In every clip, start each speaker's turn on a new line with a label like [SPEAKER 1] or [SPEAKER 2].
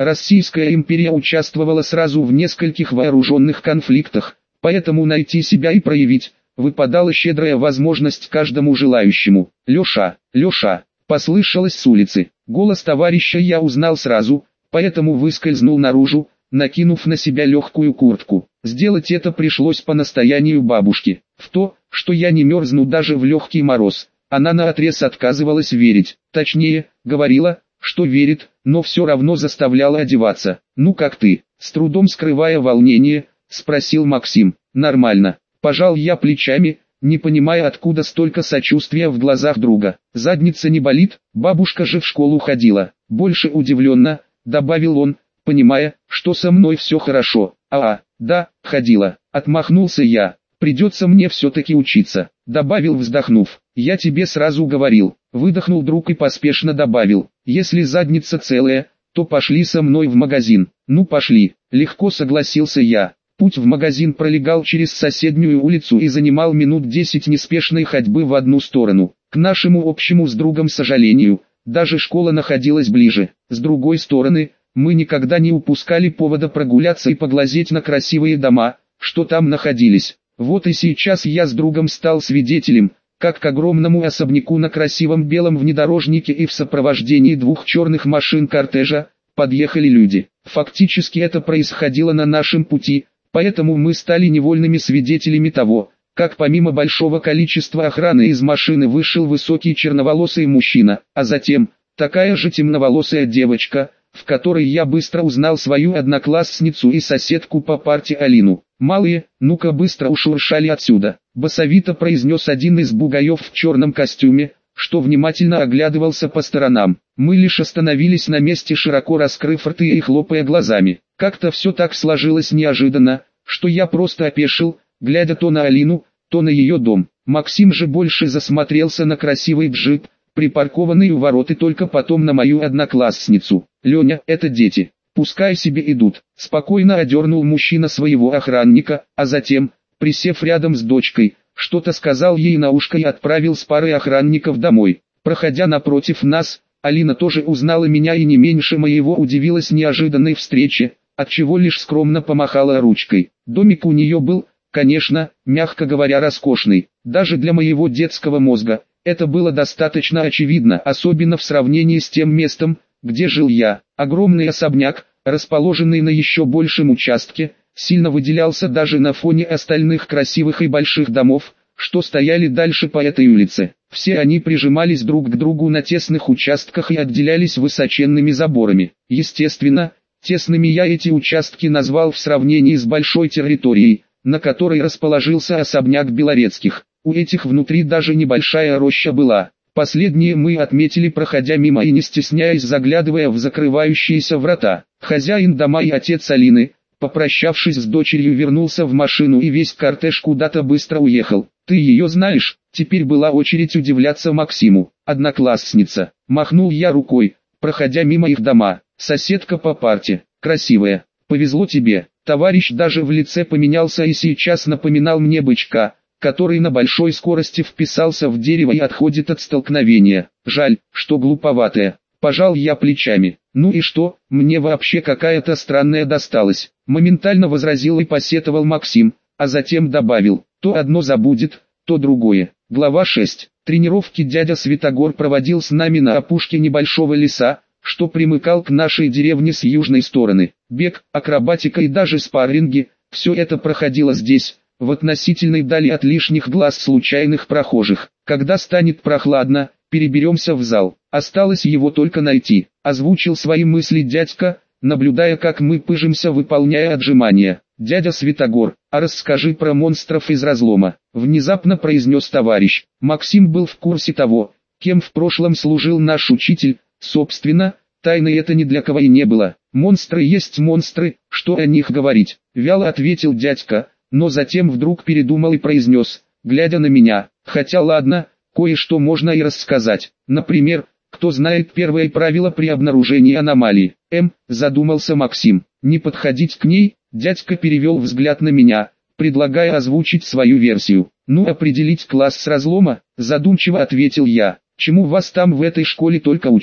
[SPEAKER 1] Российская империя участвовала сразу в нескольких вооруженных конфликтах, поэтому найти себя и проявить, выпадала щедрая возможность каждому желающему. «Леша, Леша!» послышалось с улицы. Голос товарища я узнал сразу, поэтому выскользнул наружу, накинув на себя легкую куртку. Сделать это пришлось по настоянию бабушки. В то, что я не мерзну даже в легкий мороз, она наотрез отказывалась верить. Точнее, говорила, что верит, но все равно заставляла одеваться. «Ну как ты?» С трудом скрывая волнение, спросил Максим. «Нормально». Пожал я плечами, не понимая, откуда столько сочувствия в глазах друга. «Задница не болит? Бабушка же в школу ходила». Больше удивленно, добавил он, понимая, что со мной все хорошо. Да, ходила. Отмахнулся я. «Придется мне все-таки учиться», добавил, вздохнув. «Я тебе сразу говорил». Выдохнул друг и поспешно добавил. «Если задница целая, то пошли со мной в магазин». «Ну пошли», легко согласился я. Путь в магазин пролегал через соседнюю улицу и занимал минут 10 неспешной ходьбы в одну сторону. К нашему общему с другом сожалению, даже школа находилась ближе. С другой стороны, мы никогда не упускали повода прогуляться и поглазеть на красивые дома, что там находились. Вот и сейчас я с другом стал свидетелем, как к огромному особняку на красивом белом внедорожнике и в сопровождении двух черных машин кортежа подъехали люди. Фактически это происходило на нашем пути, поэтому мы стали невольными свидетелями того, как помимо большого количества охраны из машины вышел высокий черноволосый мужчина, а затем такая же темноволосая девочка, в которой я быстро узнал свою одноклассницу и соседку по парте Алину. «Малые, ну-ка быстро ушуршали отсюда», басовито произнес один из бугаев в черном костюме, что внимательно оглядывался по сторонам. Мы лишь остановились на месте, широко раскрыв рты и хлопая глазами. Как-то все так сложилось неожиданно, что я просто опешил, глядя то на Алину, то на ее дом. Максим же больше засмотрелся на красивый джип, припаркованный у ворот, и только потом на мою одноклассницу. «Леня, это дети, пускай себе идут», спокойно одернул мужчина своего охранника, а затем, присев рядом с дочкой, что-то сказал ей на ушко и отправил с парой охранников домой. Проходя напротив нас, Алина тоже узнала меня и не меньше моего удивилась неожиданной встрече, отчего лишь скромно помахала ручкой. Домик у нее был, конечно, мягко говоря, роскошный, даже для моего детского мозга. Это было достаточно очевидно, особенно в сравнении с тем местом, где жил я. Огромный особняк, расположенный на еще большем участке, сильно выделялся даже на фоне остальных красивых и больших домов, что стояли дальше по этой улице. Все они прижимались друг к другу на тесных участках и отделялись высоченными заборами. Естественно, тесными я эти участки назвал в сравнении с большой территорией, на которой расположился особняк Белорецких. У этих внутри даже небольшая роща была. Последнее мы отметили, проходя мимо и не стесняясь заглядывая в закрывающиеся врата. Хозяин дома и отец Алины, попрощавшись с дочерью, вернулся в машину и весь кортеж куда-то быстро уехал. «Ты ее знаешь?» Теперь была очередь удивляться Максиму. «Одноклассница», махнул я рукой, проходя мимо их дома. «Соседка по парте, красивая, повезло тебе». Товарищ даже в лице поменялся и сейчас напоминал мне бычка, который на большой скорости вписался в дерево и отходит от столкновения. Жаль, что глуповатая. Пожал я плечами. «Ну и что, мне вообще какая-то странная досталась», моментально возразил и посетовал Максим, а затем добавил: «То одно забудет, то другое». Глава 6. Тренировки дядя Святогор проводил с нами на опушке небольшого леса, что примыкал к нашей деревне с южной стороны. Бег, акробатика и даже спарринги – все это проходило здесь, в относительной дали от лишних глаз случайных прохожих. Когда станет прохладно, переберемся в зал. Осталось его только найти. Озвучил свои мысли дядька, наблюдая, как мы пыжимся, выполняя отжимания. «Дядя Святогор, а расскажи про монстров из разлома», внезапно произнес товарищ. Максим был в курсе того, кем в прошлом служил наш учитель. Собственно, тайны это ни для кого и не было. «Монстры есть монстры, что о них говорить», вяло ответил дядька, но затем вдруг передумал и произнес, глядя на меня: «Хотя ладно, кое-что можно и рассказать. Например, кто знает первое правило при обнаружении аномалии?» Задумался Максим. «Не подходить к ней?» Дядька перевел взгляд на меня, предлагая озвучить свою версию. «Ну, определить класс с разлома», задумчиво ответил я. «Чему вас там в этой школе только учат?»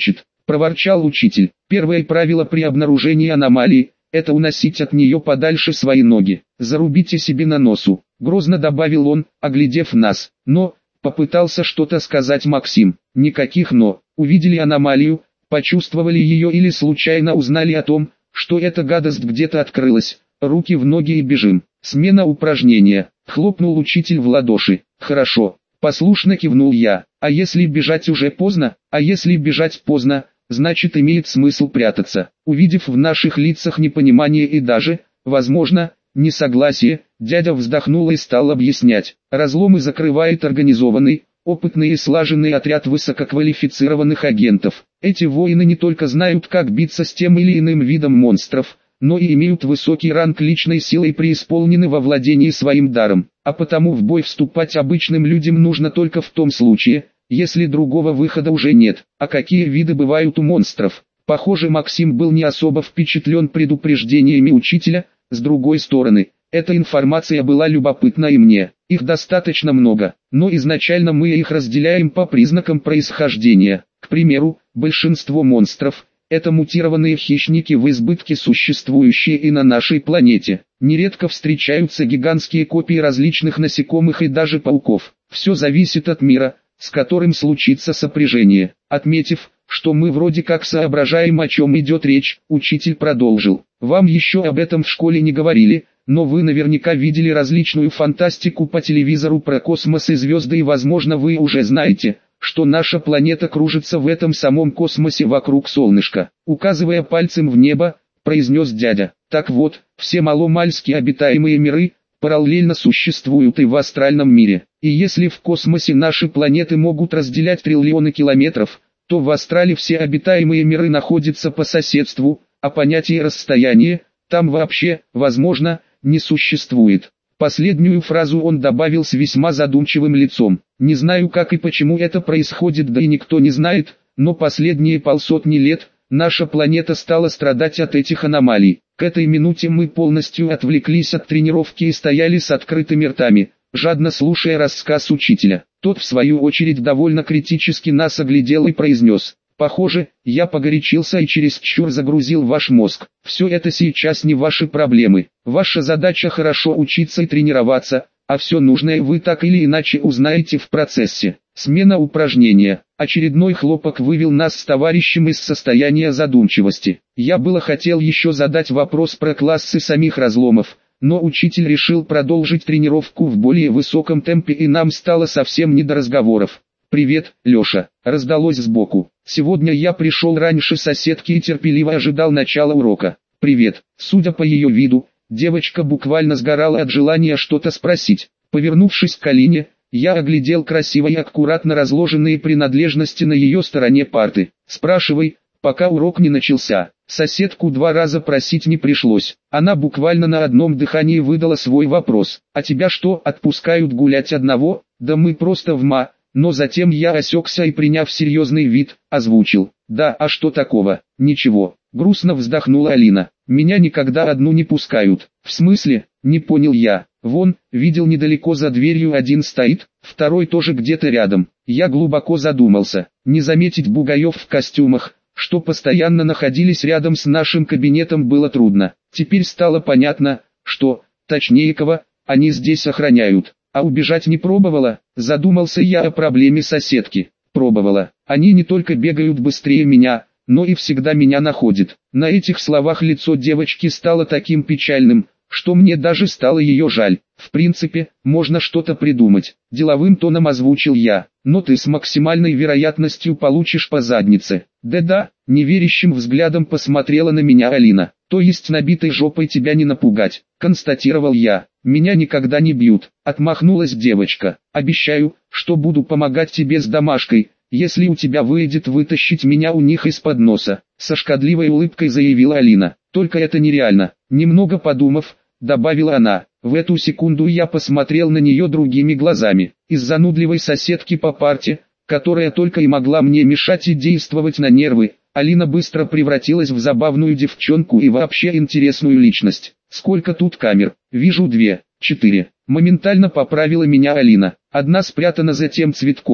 [SPEAKER 1] проворчал учитель. Первое правило при обнаружении аномалии – это уносить от нее подальше свои ноги. Зарубите себе на носу, грозно добавил он, оглядев нас. Но, попытался что-то сказать Максим. Никаких «но». Увидели аномалию, почувствовали ее или случайно узнали о том, что эта гадость где-то открылась. Руки в ноги и бежим. Смена упражнения. Хлопнул учитель в ладоши. Хорошо. Послушно кивнул я. А если бежать уже поздно? А если бежать поздно, значит имеет смысл прятаться. Увидев в наших лицах непонимание и даже, возможно, несогласие, дядя вздохнул и стал объяснять. Разломы закрывает организованный, опытный и слаженный отряд высококвалифицированных агентов. Эти воины не только знают, как биться с тем или иным видом монстров, но и имеют высокий ранг личной силы и преисполнены во владении своим даром. А потому в бой вступать обычным людям нужно только в том случае, если другого выхода уже нет. А какие виды бывают у монстров? Похоже, Максим был не особо впечатлен предупреждениями учителя. С другой стороны, эта информация была любопытна и мне. Их достаточно много, но изначально мы их разделяем по признакам происхождения. К примеру, большинство монстров – это мутированные хищники в избытке, существующие и на нашей планете. Нередко встречаются гигантские копии различных насекомых и даже пауков. Все зависит от мира, с которым случится сопряжение. Отметив, что мы вроде как соображаем, о чем идет речь, учитель продолжил. Вам еще об этом в школе не говорили, но вы наверняка видели различную фантастику по телевизору про космос и звезды, и возможно вы уже знаете, что наша планета кружится в этом самом космосе вокруг солнышка. Указывая пальцем в небо, произнес дядя. Так вот, все маломальски обитаемые миры параллельно существуют и в астральном мире. И если в космосе наши планеты могут разделять триллионы километров, то в астрале все обитаемые миры находятся по соседству, а понятие расстояния там вообще, возможно, не существует. Последнюю фразу он добавил с весьма задумчивым лицом. Не знаю, как и почему это происходит, да и никто не знает, но последние полсотни лет наша планета стала страдать от этих аномалий. К этой минуте мы полностью отвлеклись от тренировки и стояли с открытыми ртами, жадно слушая рассказ учителя. Тот в свою очередь довольно критически нас оглядел и произнес: «Похоже, я погорячился и чересчур загрузил ваш мозг. Все это сейчас не ваши проблемы. Ваша задача хорошо учиться и тренироваться, а все нужное вы так или иначе узнаете в процессе». Смена упражнения. Очередной хлопок вывел нас с товарищем из состояния задумчивости. Я было хотел еще задать вопрос про классы самих разломов, но учитель решил продолжить тренировку в более высоком темпе, и нам стало совсем не до разговоров. «Привет, Леша», — раздалось сбоку. «Сегодня я пришел раньше соседки и терпеливо ожидал начала урока». «Привет». Судя по ее виду, девочка буквально сгорала от желания что-то спросить. Повернувшись к Алине, я оглядел красиво и аккуратно разложенные принадлежности на ее стороне парты. «Спрашивай, пока урок не начался». Соседку 2 раза просить не пришлось. Она буквально на одном дыхании выдала свой вопрос. «А тебя что, отпускают гулять одного?» «Да мы просто в Но затем я осекся и, приняв серьезный вид, озвучил: «Да, а что такого?» «Ничего», — грустно вздохнула Алина. «Меня никогда одну не пускают». «В смысле?» — не понял я. «Вон, видел, недалеко за дверью один стоит, второй тоже где-то рядом». Я глубоко задумался. Не заметить бугаев в костюмах, что постоянно находились рядом с нашим кабинетом, было трудно. Теперь стало понятно, что, точнее кого, они здесь охраняют. «А убежать не пробовала?» – задумался я о проблеме соседки. «Пробовала. Они не только бегают быстрее меня, но и всегда меня находят». На этих словах лицо девочки стало таким печальным, что мне даже стало ее жаль. «В принципе, можно что-то придумать», – деловым тоном озвучил я. «Но ты с максимальной вероятностью получишь по заднице». «Да-да», – неверящим взглядом посмотрела на меня Алина. «То есть набитой жопой тебя не напугать», – констатировал я. «Меня никогда не бьют», – отмахнулась девочка. «Обещаю, что буду помогать тебе с домашкой, если у тебя выйдет вытащить меня у них из-под носа», – со шкодливой улыбкой заявила Алина. «Только это нереально», – немного подумав, добавила она. В эту секунду я посмотрел на нее другими глазами. Из занудливой соседки по парте, которая только и могла мне мешать и действовать на нервы, Алина быстро превратилась в забавную девчонку и вообще интересную личность. «Сколько тут камер?» «Вижу 2, 4. Моментально поправила меня Алина. «Одна спрятана за тем цветком,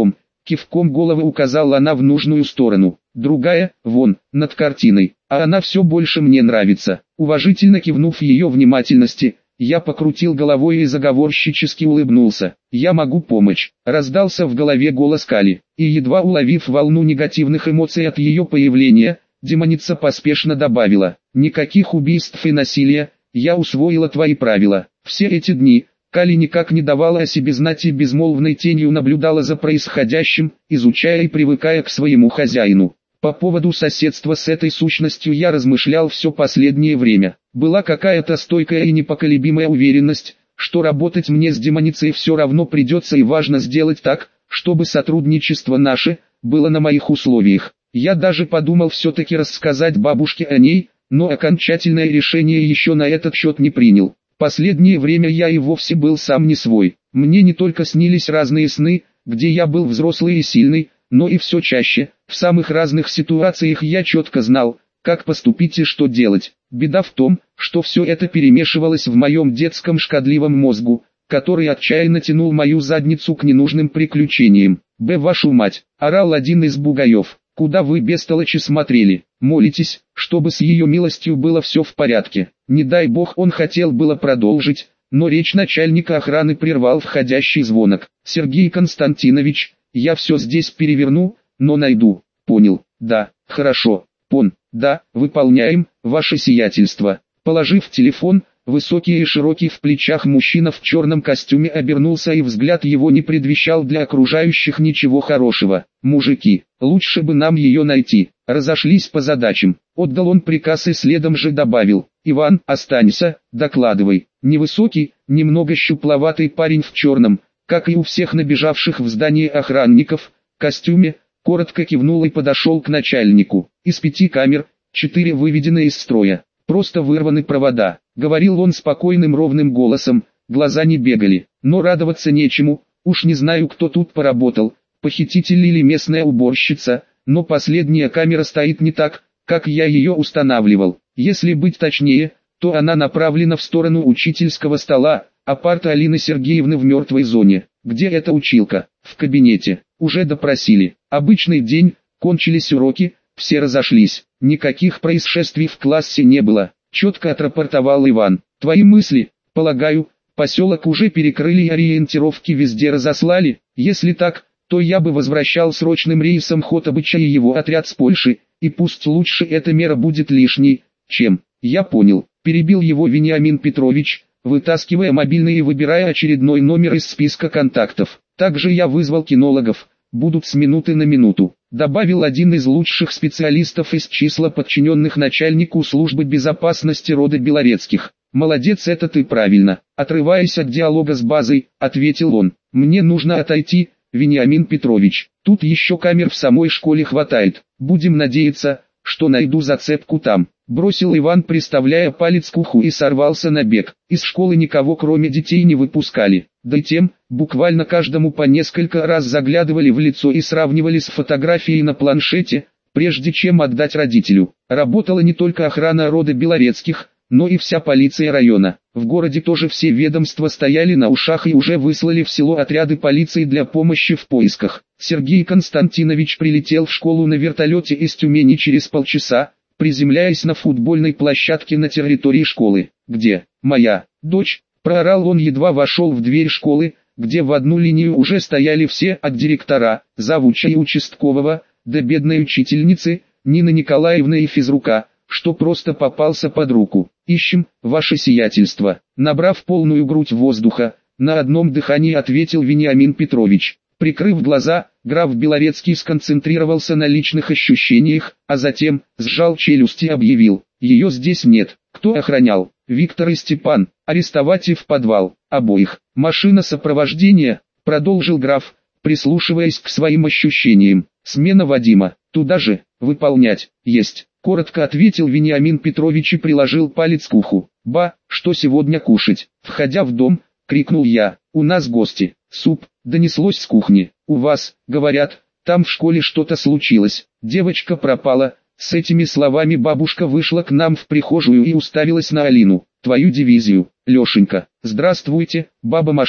[SPEAKER 1] Кивком головы указала она в нужную сторону. Другая, вон, над картиной, а она все больше мне нравится. Уважительно кивнув ее внимательности, я покрутил головой и заговорщически улыбнулся. «Я могу помочь», — раздался в голове голос Кали, и едва уловив волну негативных эмоций от ее появления, демоница поспешно добавила: «Никаких убийств и насилия, я усвоила твои правила». Все эти дни Кали никак не давала о себе знать и безмолвной тенью наблюдала за происходящим, изучая и привыкая к своему хозяину. По поводу соседства с этой сущностью я размышлял все последнее время. Была какая-то стойкая и непоколебимая уверенность, что работать мне с демоницей все равно придется, и важно сделать так, чтобы сотрудничество наше было на моих условиях. Я даже подумал все-таки рассказать бабушке о ней, но окончательное решение еще на этот счет не принял. Последнее время я и вовсе был сам не свой. Мне не только снились разные сны, где я был взрослый и сильный, но и все чаще, в самых разных ситуациях я четко знал, как поступить и что делать. Беда в том, что все это перемешивалось в моем детском шкодливом мозгу, который отчаянно тянул мою задницу к ненужным приключениям. Вашу мать!» — орал один из бугаев. «Куда вы бестолочи смотрели? Молитесь, чтобы с ее милостью было все в порядке». Не дай бог, он хотел было продолжить, но речь начальника охраны прервал входящий звонок. «Сергей Константинович, я все здесь переверну, но найду». «Понял, да, хорошо, да, выполняем, ваше сиятельство». Положив телефон, высокий и широкий в плечах мужчина в черном костюме обернулся, и взгляд его не предвещал для окружающих ничего хорошего. «Мужики, лучше бы нам ее найти». Разошлись по задачам. Отдал он приказ и следом же добавил: «Иван, останься, докладывай». Невысокий, немного щупловатый парень в черном, как и у всех набежавших в здание охранников, костюме, коротко кивнул и подошел к начальнику. «Из 5 камер, 4 выведены из строя. Просто вырваны провода», — говорил он спокойным ровным голосом, глаза не бегали. «Но радоваться нечему, уж не знаю, кто тут поработал, похититель или местная уборщица, но последняя камера стоит не так, как я ее устанавливал. Если быть точнее, то она направлена в сторону учительского стола, а парта Алины Сергеевны в мертвой зоне». «Где эта училка?» «В кабинете. Уже допросили. Обычный день, кончились уроки, все разошлись. Никаких происшествий в классе не было», — четко отрапортовал Иван. «Твои мысли, полагаю, поселок уже перекрыли и ориентировки везде разослали? Если так, то я бы возвращал срочным рейсом Хотабыча и его отряд с Польши, и пусть лучше эта мера будет лишней, чем...» «Я понял», — перебил его Вениамин Петрович, вытаскивая мобильный и выбирая очередной номер из списка контактов. «Также я вызвал кинологов, будут с минуты на минуту», — добавил один из лучших специалистов из числа подчиненных начальнику службы безопасности рода Белорецких. «Молодец, это ты правильно», — отрываясь от диалога с базой, ответил он. «Мне нужно отойти, Вениамин Петрович, тут еще камер в самой школе хватает, будем надеяться, что найду зацепку там», — бросил Иван, приставляя палец к уху, и сорвался на бег. Из школы никого кроме детей не выпускали, да и тем, буквально каждому по несколько раз заглядывали в лицо и сравнивали с фотографией на планшете, прежде чем отдать родителю. Работала не только охрана рода Белорецких, но и вся полиция района. В городе тоже все ведомства стояли на ушах и уже выслали в село отряды полиции для помощи в поисках. Сергей Константинович прилетел в школу на вертолете из Тюмени через полчаса, приземляясь на футбольной площадке на территории школы. «Где моя дочь?» — проорал он, едва вошел в дверь школы, где в одну линию уже стояли все, от директора, завуча и участкового, до бедной учительницы, Нины Николаевны и физрука, что просто попался под руку. «Ищем, ваше сиятельство», — набрав полную грудь воздуха, на одном дыхании ответил Вениамин Петрович. Прикрыв глаза, граф Белорецкий сконцентрировался на личных ощущениях, а затем, сжал челюсти и объявил: «Ее здесь нет». «Кто охранял?» «Виктор и Степан. Арестовать и в подвал. Обоих». «Машина сопровождения», — продолжил граф, прислушиваясь к своим ощущениям. «Смена Вадима. Туда же. Выполнять». «Есть», — коротко ответил Вениамин Петрович и приложил палец к уху. «Ба, что сегодня кушать?» Входя в дом, крикнул я. «У нас гости». «Суп», — донеслось с кухни. «У вас, говорят, там в школе что-то случилось. Девочка пропала». С этими словами бабушка вышла к нам в прихожую и уставилась на Алину. «Твою дивизию, Лешенька». «Здравствуйте, баба Маша»,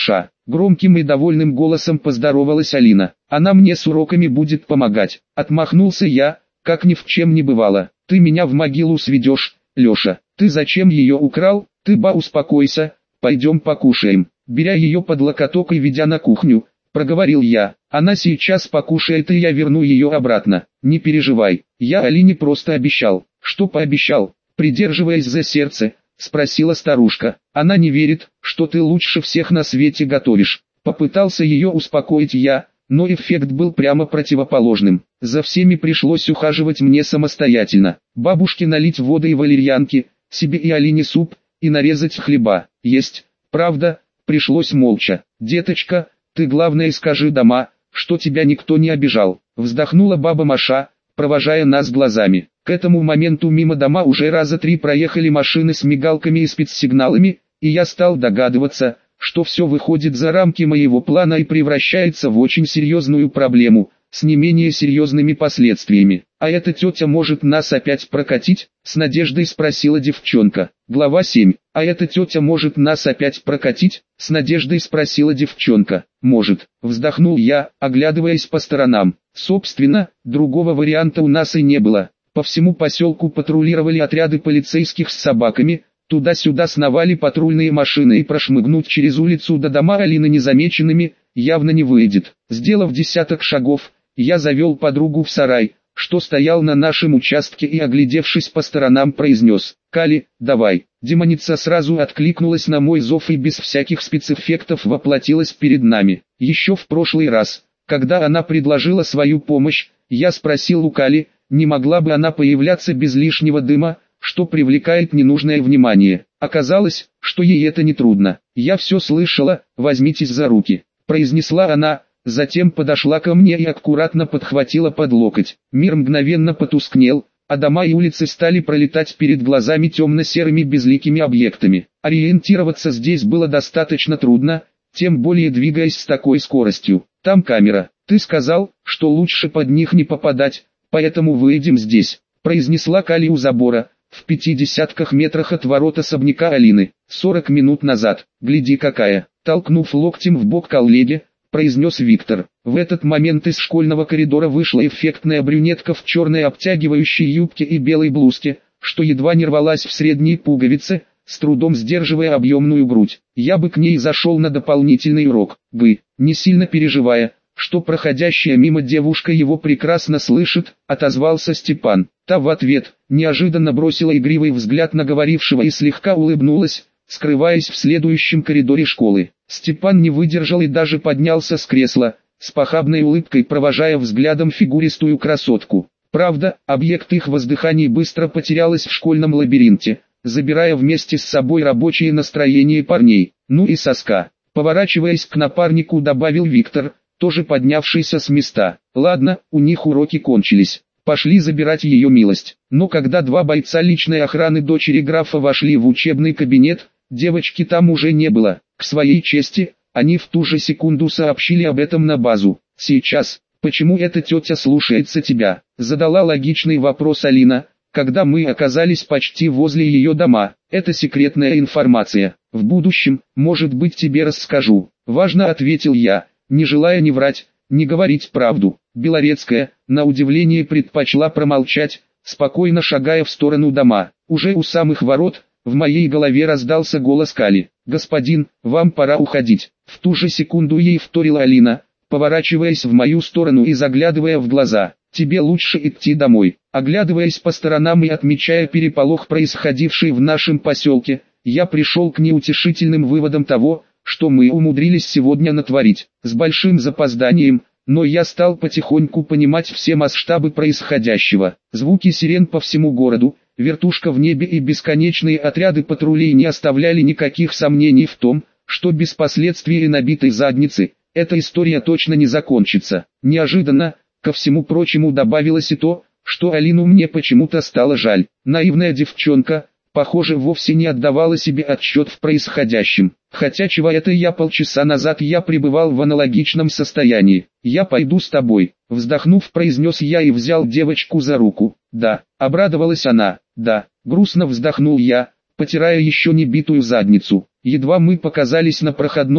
[SPEAKER 1] Громким и довольным голосом поздоровалась Алина. Она мне с уроками будет помогать. Отмахнулся я, как ни в чем не бывало. Ты меня в могилу сведешь, Леша. Ты зачем ее украл? Ты успокойся, пойдем покушаем. Беря ее под локоток и ведя на кухню, проговорил я. Она сейчас покушает, и я верну ее обратно. Не переживай, я Алине просто обещал. Что пообещал? Придерживаясь за сердце, спросила старушка. Она не верит, что ты лучше всех на свете готовишь. Попытался ее успокоить я, но эффект был прямо противоположным. За всеми пришлось ухаживать мне самостоятельно. Бабушке налить воды и валерьянки, себе и Алине суп, и нарезать хлеба. Есть, правда, пришлось молча. Деточка, ты главное скажи дома, что тебя никто не обижал. Вздохнула баба Маша, провожая нас глазами. К этому моменту мимо дома уже раза 3 проехали машины с мигалками и спецсигналами, и я стал догадываться, что все выходит за рамки моего плана и превращается в очень серьезную проблему, с не менее серьезными последствиями. «А эта тетя может нас опять прокатить?» — с надеждой спросила девчонка. Глава 7. «А эта тетя может нас опять прокатить?» — с надеждой спросила девчонка. «Может», — вздохнул я, оглядываясь по сторонам. Собственно, другого варианта у нас и не было. По всему поселку патрулировали отряды полицейских с собаками, туда-сюда сновали патрульные машины, и прошмыгнуть через улицу до дома Алины незамеченными явно не выйдет. Сделав десяток шагов, я завел подругу в сарай, что стоял на нашем участке, и, оглядевшись по сторонам, произнес: «Кали, давай». Демоница сразу откликнулась на мой зов и без всяких спецэффектов воплотилась перед нами. Еще в прошлый раз, когда она предложила свою помощь, я спросил у Кали, не могла бы она появляться без лишнего дыма, что привлекает ненужное внимание. Оказалось, что ей это не трудно. «Я все слышала, возьмитесь за руки», — произнесла она, затем подошла ко мне и аккуратно подхватила под локоть. Мир мгновенно потускнел, а дома и улицы стали пролетать перед глазами темно-серыми безликими объектами. Ориентироваться здесь было достаточно трудно, тем более двигаясь с такой скоростью. «Там камера. Ты сказал, что лучше под них не попадать, поэтому выйдем здесь», — произнесла Кали у забора, в 50 метрах от ворот особняка Алины. 40 минут назад. «Гляди какая», — толкнув локтем в бок коллеге, произнес Виктор. В этот момент из школьного коридора вышла эффектная брюнетка в черной обтягивающей юбке и белой блузке, что едва не рвалась в средние пуговицы, с трудом сдерживая объемную грудь. «Я бы к ней зашел на дополнительный урок, не сильно переживая, что проходящая мимо девушка его прекрасно слышит», — отозвался Степан. Та в ответ неожиданно бросила игривый взгляд на говорившего и слегка улыбнулась, скрываясь в следующем коридоре школы. Степан не выдержал и даже поднялся с кресла, с похабной улыбкой провожая взглядом фигуристую красотку. Правда, объект их воздыханий быстро потерялась в школьном лабиринте, забирая вместе с собой рабочее настроение парней. «Ну и соска», — поворачиваясь к напарнику, добавил Виктор, тоже поднявшийся с места. «Ладно, у них уроки кончились. Пошли забирать ее милость». Но когда 2 бойца личной охраны дочери графа вошли в учебный кабинет, девочки там уже не было. К своей чести, они в ту же секунду сообщили об этом на базу. «Сейчас, почему эта тетя слушается тебя?» — задала логичный вопрос Алина, когда мы оказались почти возле ее дома. «Это секретная информация. В будущем, может быть, тебе расскажу», — важно ответил я, не желая ни врать, ни говорить правду. Белорецкая, на удивление, предпочла промолчать, спокойно шагая в сторону дома. Уже у самых ворот в моей голове раздался голос Кали. «Господин, вам пора уходить». В ту же секунду ей вторила Алина, поворачиваясь в мою сторону и заглядывая в глаза. «Тебе лучше идти домой». Оглядываясь по сторонам и отмечая переполох, происходивший в нашем поселке, я пришел к неутешительным выводам того, что мы умудрились сегодня натворить. С большим запозданием, но я стал потихоньку понимать все масштабы происходящего. Звуки сирен по всему городу, вертушка в небе и бесконечные отряды патрулей не оставляли никаких сомнений в том, что без последствий и набитой задницы эта история точно не закончится. Неожиданно, ко всему прочему, добавилось и то, что Алину мне почему-то стало жаль. Наивная девчонка, похоже, вовсе не отдавала себе отчет в происходящем. Хотя чего это я полчаса назад я пребывал в аналогичном состоянии. «Я пойду с тобой», — вздохнув, произнес я и взял девочку за руку. «Да», — обрадовалась она. «Да», — грустно вздохнул я, потирая еще не битую задницу. Едва мы показались на проходной,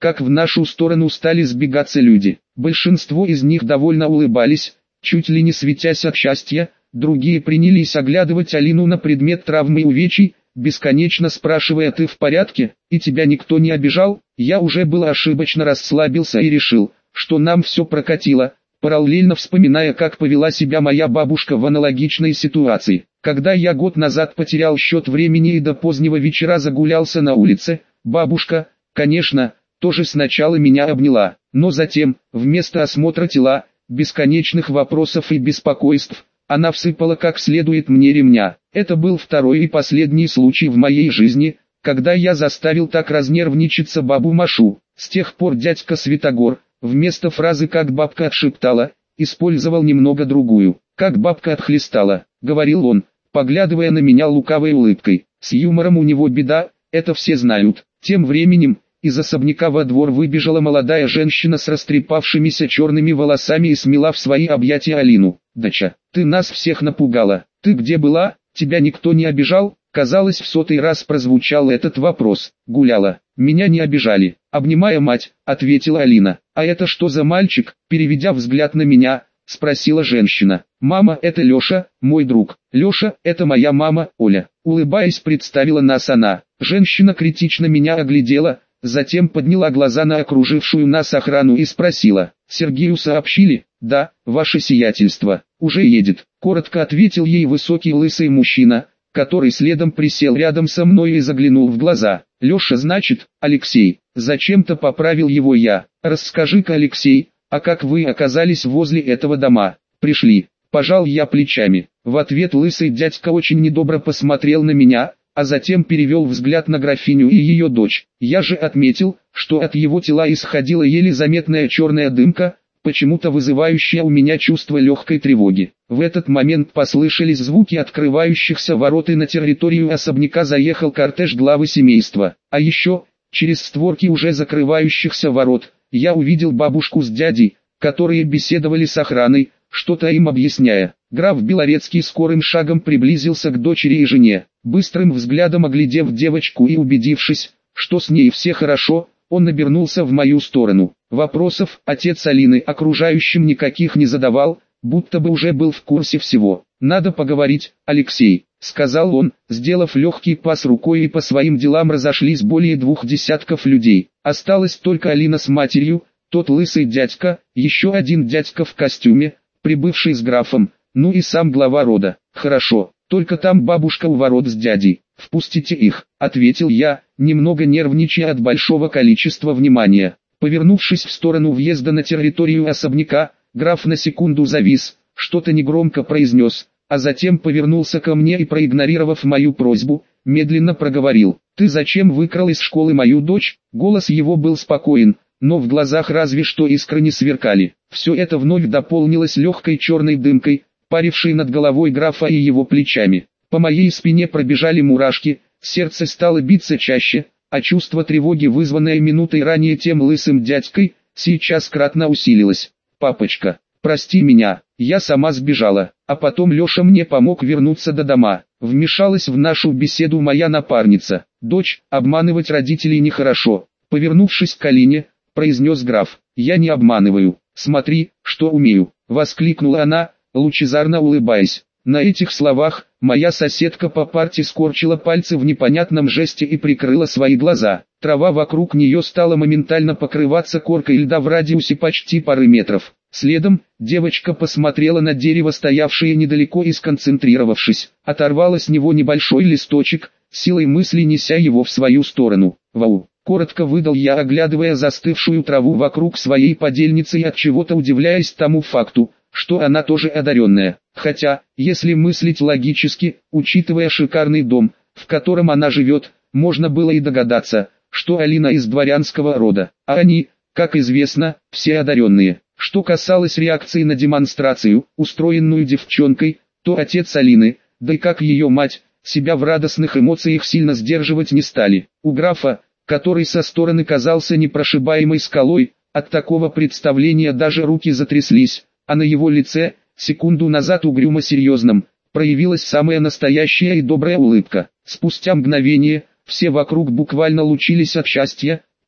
[SPEAKER 1] как в нашу сторону стали сбегаться люди. Большинство из них довольно улыбались, чуть ли не светясь от счастья, другие принялись оглядывать Алину на предмет травмы и увечий, бесконечно спрашивая: «Ты в порядке, и тебя никто не обижал?» Я уже было ошибочно расслабился и решил, что нам все прокатило, параллельно вспоминая, как повела себя моя бабушка в аналогичной ситуации. Когда я год назад потерял счет времени и до позднего вечера загулялся на улице, бабушка, конечно, тоже сначала меня обняла, но затем, вместо осмотра тела, бесконечных вопросов и беспокойств, она всыпала как следует мне ремня. Это был второй и последний случай в моей жизни, когда я заставил так разнервничаться бабу Машу. С тех пор дядька Святогор, вместо фразы «как бабка отшептала», использовал немного другую. «Как бабка отхлестала», — говорил он, поглядывая на меня лукавой улыбкой. С юмором у него беда, это все знают. Тем временем, из особняка во двор выбежала молодая женщина с растрепавшимися черными волосами и смела в свои объятия Алину. «Дача, ты нас всех напугала. Ты где была? Тебя никто не обижал?» Казалось, в 100-й раз прозвучал этот вопрос. «Гуляла. Меня не обижали». «Обнимая мать», — ответила Алина. «А это что за мальчик?» Переведя взгляд на меня, спросила женщина. «Мама, это Леша, мой друг. Леша, это моя мама, Оля». Улыбаясь, представила нас она. Женщина критично меня оглядела, затем подняла глаза на окружившую нас охрану и спросила: «Сергею сообщили?» «Да, ваше сиятельство, уже едет», — коротко ответил ей высокий лысый мужчина, который следом присел рядом со мной и заглянул в глаза. «Леша, значит, Алексей», — зачем-то поправил его я. «Расскажи-ка, Алексей, а как вы оказались возле этого дома?» «Пришли», — пожал я плечами. В ответ лысый дядька очень недобро посмотрел на меня, а затем перевел взгляд на графиню и ее дочь. Я же отметил, что от его тела исходила еле заметная черная дымка, почему-то вызывающая у меня чувство легкой тревоги. В этот момент послышались звуки открывающихся ворот, и на территорию особняка заехал кортеж главы семейства. А еще, через створки уже закрывающихся ворот, я увидел бабушку с дядей, которые беседовали с охраной, что-то им объясняя. Граф Белорецкий скорым шагом приблизился к дочери и жене. Быстрым взглядом оглядев девочку и убедившись, что с ней все хорошо, он обернулся в мою сторону. Вопросов отец Алины окружающим никаких не задавал, будто бы уже был в курсе всего. «Надо поговорить, Алексей», — сказал он, сделав легкий пас рукой, и по своим делам разошлись более 2 десятков людей. Осталась только Алина с матерью, тот лысый дядька, еще один дядька в костюме, прибывший с графом, ну и сам глава рода. «Хорошо, только там бабушка у ворот с дядей. Впустите их», — ответил я, немного нервничая от большого количества внимания. Повернувшись в сторону въезда на территорию особняка, граф на секунду завис, что-то негромко произнес, а затем повернулся ко мне и, проигнорировав мою просьбу, медленно проговорил: «Ты зачем выкрал из школы мою дочь?» Голос его был спокоен, но в глазах разве что искры не сверкали. Все это вновь дополнилось легкой черной дымкой, парившей над головой графа и его плечами. По моей спине пробежали мурашки, сердце стало биться чаще, а чувство тревоги, вызванное минутой ранее тем лысым дядькой, сейчас кратно усилилось. «Папочка, прости меня, я сама сбежала, а потом Леша мне помог вернуться до дома». Вмешалась в нашу беседу моя напарница. «Дочь, обманывать родителей нехорошо», — повернувшись к Алине, произнес граф. «Я не обманываю, смотри, что умею», — воскликнула она, лучезарно улыбаясь. На этих словах моя соседка по парте скорчила пальцы в непонятном жесте и прикрыла свои глаза. Трава вокруг нее стала моментально покрываться коркой льда в радиусе почти пары метров. Следом, девочка посмотрела на дерево, стоявшее недалеко, и, сконцентрировавшись, оторвала с него небольшой листочек, силой мысли неся его в свою сторону. «Вау!» — коротко выдал я, оглядывая застывшую траву вокруг своей подельницы и от чего-то удивляясь тому факту, что она тоже одаренная. Хотя, если мыслить логически, учитывая шикарный дом, в котором она живет, можно было и догадаться, что Алина из дворянского рода, а они, как известно, все одаренные. Что касалось реакции на демонстрацию, устроенную девчонкой, то отец Алины, да и как ее мать, себя в радостных эмоциях сильно сдерживать не стали. У графа, который со стороны казался непрошибаемой скалой, от такого представления даже руки затряслись, а на его лице, секунду назад угрюмо серьезным, проявилась самая настоящая и добрая улыбка. Спустя мгновение, все вокруг буквально лучились от счастья,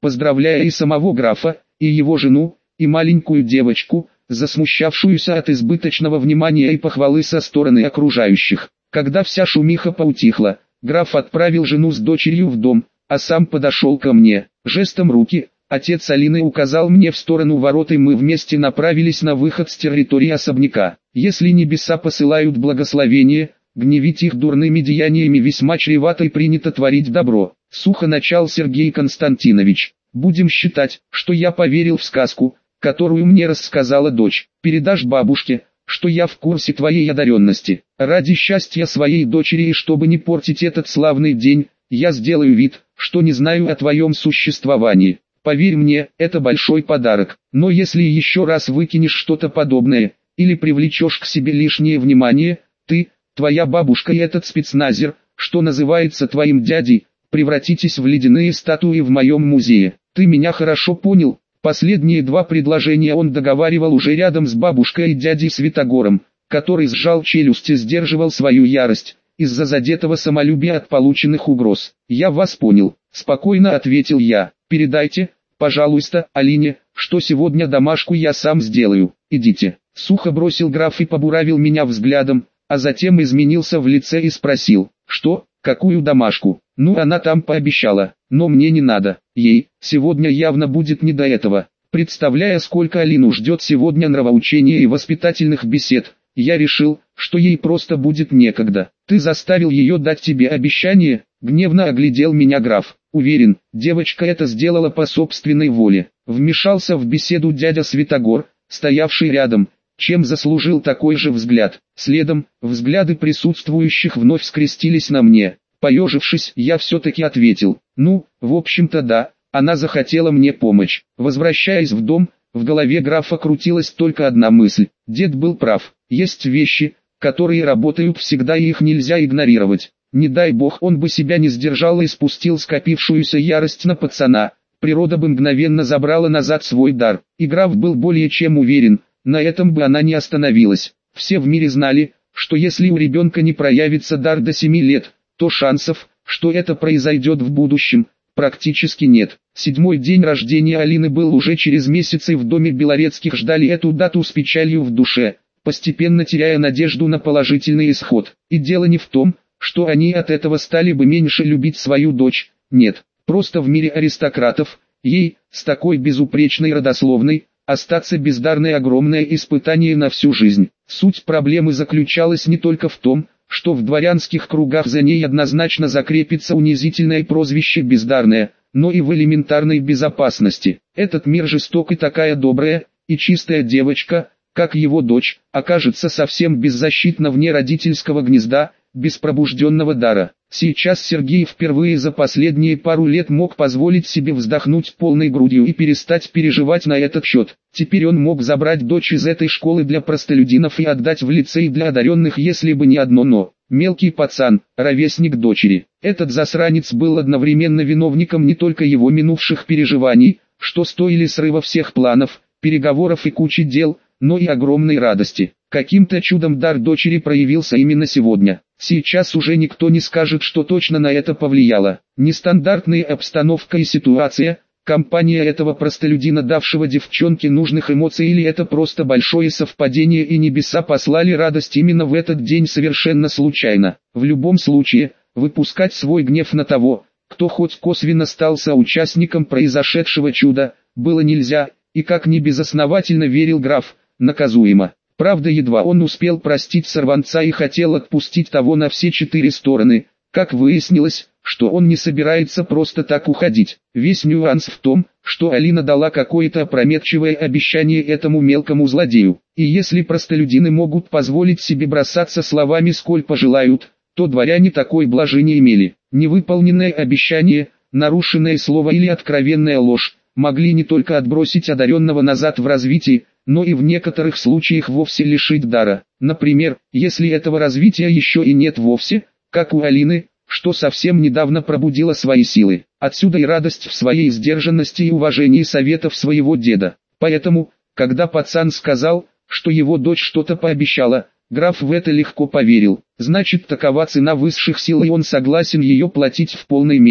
[SPEAKER 1] поздравляя и самого графа, и его жену, и маленькую девочку, засмущавшуюся от избыточного внимания и похвалы со стороны окружающих. Когда вся шумиха поутихла, граф отправил жену с дочерью в дом, а сам подошел ко мне. Жестом руки, отец Алины указал мне в сторону ворот, и мы вместе направились на выход с территории особняка. Если небеса посылают благословение, гневить их дурными деяниями весьма чревато, и принято творить добро. Сухо начал Сергей Константинович. Будем считать, что я поверил в сказку, которую мне рассказала дочь. Передашь бабушке, что я в курсе твоей одаренности. Ради счастья своей дочери и чтобы не портить этот славный день, я сделаю вид, что не знаю о твоем существовании. Поверь мне, это большой подарок. Но если еще раз выкинешь что-то подобное, или привлечешь к себе лишнее внимание, ты, твоя бабушка и этот спецназер, что называется твоим дядей, превратитесь в ледяные статуи в моем музее. Ты меня хорошо понял? Последние два предложения он договаривал уже рядом с бабушкой и дядей Святогором, который сжал челюсть и сдерживал свою ярость, из-за задетого самолюбия от полученных угроз. «Я вас понял», — спокойно ответил я. «Передайте, пожалуйста, Алине, что сегодня домашку я сам сделаю. Идите». Сухо бросил граф и побуравил меня взглядом, а затем изменился в лице и спросил: «Что, какую домашку?» «Ну, она там пообещала, но мне не надо, ей сегодня явно будет не до этого». Представляя, сколько Алину ждет сегодня нравоучения и воспитательных бесед, я решил, что ей просто будет некогда. «Ты заставил ее дать тебе обещание?» — гневно оглядел меня граф. «Уверен, девочка это сделала по собственной воле». Вмешался в беседу дядя Святогор, стоявший рядом, чем заслужил такой же взгляд. Следом, взгляды присутствующих вновь скрестились на мне. Поежившись, я все-таки ответил: «Ну, в общем-то да, она захотела мне помочь». Возвращаясь в дом, в голове графа крутилась только одна мысль: дед был прав, есть вещи, которые работают всегда, и их нельзя игнорировать. Не дай бог он бы себя не сдержал и спустил скопившуюся ярость на пацана, природа бы мгновенно забрала назад свой дар. И граф был более чем уверен, на этом бы она не остановилась. Все в мире знали, что если у ребенка не проявится дар до 7 лет, то шансов, что это произойдет в будущем, практически нет. 7-й день рождения Алины был уже через месяц, и в доме Белорецких ждали эту дату с печалью в душе, постепенно теряя надежду на положительный исход. И дело не в том, что они от этого стали бы меньше любить свою дочь, нет, просто в мире аристократов, ей, с такой безупречной родословной, остаться бездарной — огромное испытание на всю жизнь. Суть проблемы заключалась не только в том, что в дворянских кругах за ней однозначно закрепится унизительное прозвище «бездарная», но и в элементарной безопасности. Этот мир жесток, и такая добрая и чистая девочка, как его дочь, окажется совсем беззащитна вне родительского гнезда, без пробужденного дара. Сейчас Сергей впервые за последние пару лет мог позволить себе вздохнуть полной грудью и перестать переживать на этот счет. Теперь он мог забрать дочь из этой школы для простолюдинов и отдать в лицей для одаренных, если бы не одно «но». Мелкий пацан, ровесник дочери. Этот засранец был одновременно виновником не только его минувших переживаний, что стоили срыва всех планов, переговоров и кучи дел, но и огромной радости. Каким-то чудом дар дочери проявился именно сегодня. Сейчас уже никто не скажет, что точно на это повлияло. Нестандартная обстановка и ситуация, компания этого простолюдина, давшего девчонке нужных эмоций, или это просто большое совпадение и небеса послали радость именно в этот день совершенно случайно. В любом случае, выпускать свой гнев на того, кто хоть косвенно стал соучастником произошедшего чуда, было нельзя, и как ни безосновательно верил граф, наказуемо. Правда, едва он успел простить сорванца и хотел отпустить того на все 4 стороны, как выяснилось, что он не собирается просто так уходить. Весь нюанс в том, что Алина дала какое-то опрометчивое обещание этому мелкому злодею. И если простолюдины могут позволить себе бросаться словами сколь пожелают, то дворяне такой блажи не имели. Невыполненное обещание, нарушенное слово или откровенная ложь могли не только отбросить одаренного назад в развитии, но и в некоторых случаях вовсе лишить дара. Например, если этого развития еще и нет вовсе, как у Алины, что совсем недавно пробудила свои силы. Отсюда и радость в своей сдержанности и уважении советов своего деда. Поэтому, когда пацан сказал, что его дочь что-то пообещала, граф в это легко поверил. Значит, такова цена высших сил, и он согласен ее платить в полной мере.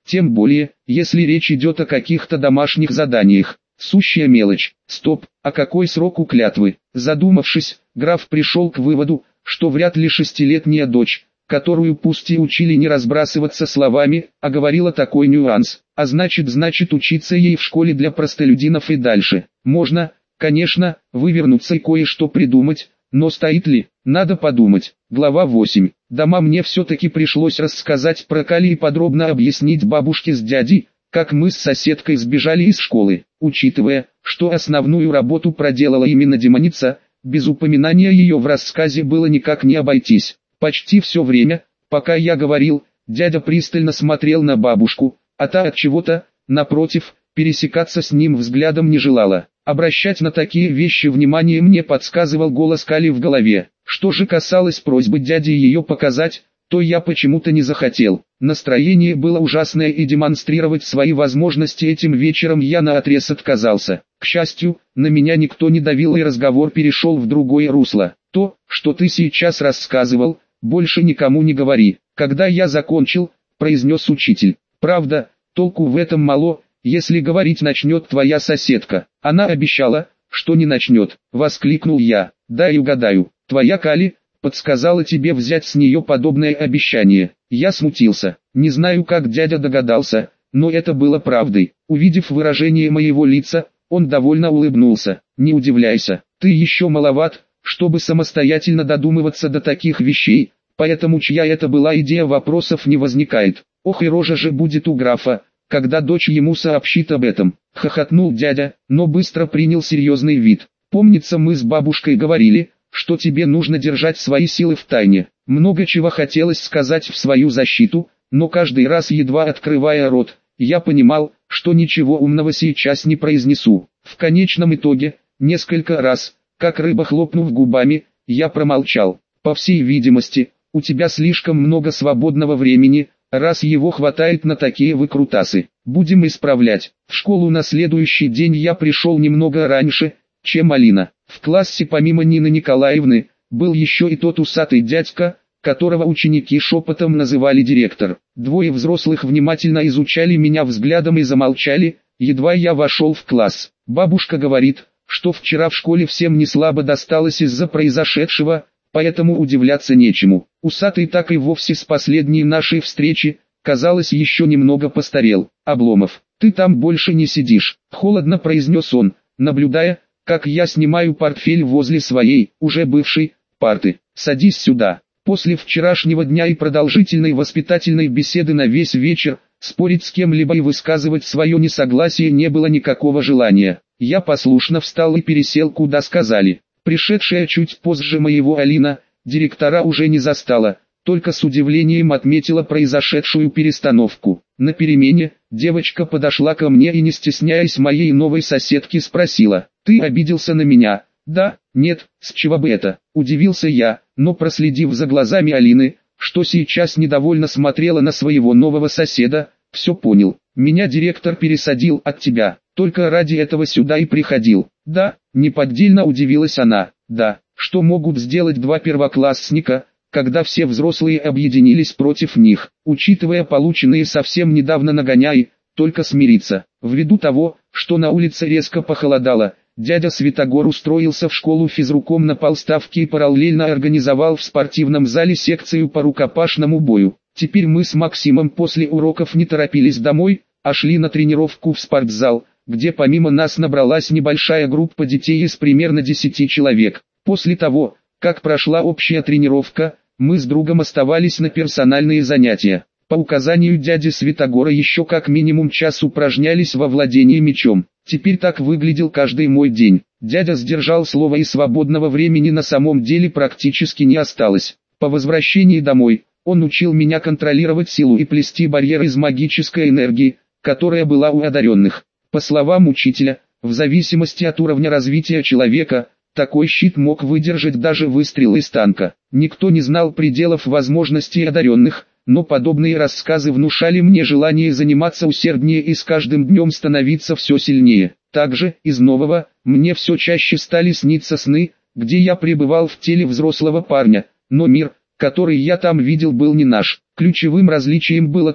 [SPEAKER 1] Тем более, если речь идет о каких-то домашних заданиях. Сущая мелочь. Стоп, а какой срок у клятвы? Задумавшись, граф пришел к выводу, что вряд ли шестилетняя дочь, которую пусть и учили не разбрасываться словами, а говорила такой нюанс. А значит учиться ей в школе для простолюдинов и дальше. Можно, конечно, вывернуться и кое-что придумать, но стоит ли? Надо подумать. Глава 8. Дома мне все-таки пришлось рассказать про Кали и подробно объяснить бабушке с дядей, как мы с соседкой сбежали из школы. Учитывая, что основную работу проделала именно демоница, без упоминания ее в рассказе было никак не обойтись. Почти все время, пока я говорил, дядя пристально смотрел на бабушку, а та от чего-то, напротив, пересекаться с ним взглядом не желала. Обращать на такие вещи внимание мне подсказывал голос Кали в голове. Что же касалось просьбы дяди ее показать, то я почему-то не захотел. Настроение было ужасное и демонстрировать свои возможности этим вечером я наотрез отказался. К счастью, на меня никто не давил и разговор перешел в другое русло. То, что ты сейчас рассказывал, больше никому не говори. Когда я закончил, произнес учитель. Правда, толку в этом мало, если говорить начнет твоя соседка. Она обещала, что не начнет. Воскликнул я. Дай угадаю, твоя Кали подсказала тебе взять с нее подобное обещание. Я смутился. Не знаю, как дядя догадался, но это было правдой. Увидев выражение моего лица, он довольно улыбнулся. Не удивляйся, ты еще маловат, чтобы самостоятельно додумываться до таких вещей, поэтому чья это была идея, вопросов не возникает. Ох и рожа же будет у графа, когда дочь ему сообщит об этом. Хохотнул дядя, но быстро принял серьезный вид. Помнится, мы с бабушкой говорили, что тебе нужно держать свои силы в тайне. Много чего хотелось сказать в свою защиту, но каждый раз, едва открывая рот, я понимал, что ничего умного сейчас не произнесу. В конечном итоге, несколько раз, как рыба хлопнув губами, я промолчал. По всей видимости, у тебя слишком много свободного времени, раз его хватает на такие выкрутасы. Будем исправлять. В школу на следующий день я пришел немного раньше, чем Алина. В классе помимо Нины Николаевны, был еще и тот усатый дядька, которого ученики шепотом называли директор. Двое взрослых внимательно изучали меня взглядом и замолчали, едва я вошел в класс. Бабушка говорит, что вчера в школе всем неслабо досталось из-за произошедшего, поэтому удивляться нечему. Усатый так и вовсе с последней нашей встречи, казалось, еще немного постарел. Обломов, ты там больше не сидишь, холодно произнес он, наблюдая, как я снимаю портфель возле своей, уже бывшей, парты. Садись сюда. После вчерашнего дня и продолжительной воспитательной беседы на весь вечер, спорить с кем-либо и высказывать свое несогласие не было никакого желания. Я послушно встал и пересел, куда сказали. Пришедшая чуть позже моего Алина, директора уже не застала, только с удивлением отметила произошедшую перестановку. На перемене, девочка подошла ко мне и, не стесняясь моей новой соседки, спросила: «Ты обиделся на меня?» «Да, нет, с чего бы это?» Удивился я, но проследив за глазами Алины, что сейчас недовольно смотрела на своего нового соседа, все понял. «Меня директор пересадил от тебя, только ради этого сюда и приходил». «Да», неподдельно удивилась она. «Да, что могут сделать два первоклассника, когда все взрослые объединились против них?» Учитывая полученные совсем недавно нагоняи, только смириться. Ввиду того, что на улице резко похолодало, дядя Святогор устроился в школу физруком на полставки и параллельно организовал в спортивном зале секцию по рукопашному бою. Теперь мы с Максимом после уроков не торопились домой, а шли на тренировку в спортзал, где помимо нас набралась небольшая группа детей из примерно 10 человек. После того, как прошла общая тренировка, мы с другом оставались на персональные занятия. По указанию дяди Святогора еще как минимум час упражнялись во владении мечом. Теперь так выглядел каждый мой день. Дядя сдержал слово, и свободного времени на самом деле практически не осталось. По возвращении домой, он учил меня контролировать силу и плести барьер из магической энергии, которая была у одаренных. По словам учителя, в зависимости от уровня развития человека, такой щит мог выдержать даже выстрел из танка. Никто не знал пределов возможностей одаренных, но подобные рассказы внушали мне желание заниматься усерднее и с каждым днем становиться все сильнее. Также, из нового, мне все чаще стали сниться сны, где я пребывал в теле взрослого парня, но мир, который я там видел, был не наш. Ключевым различием было то,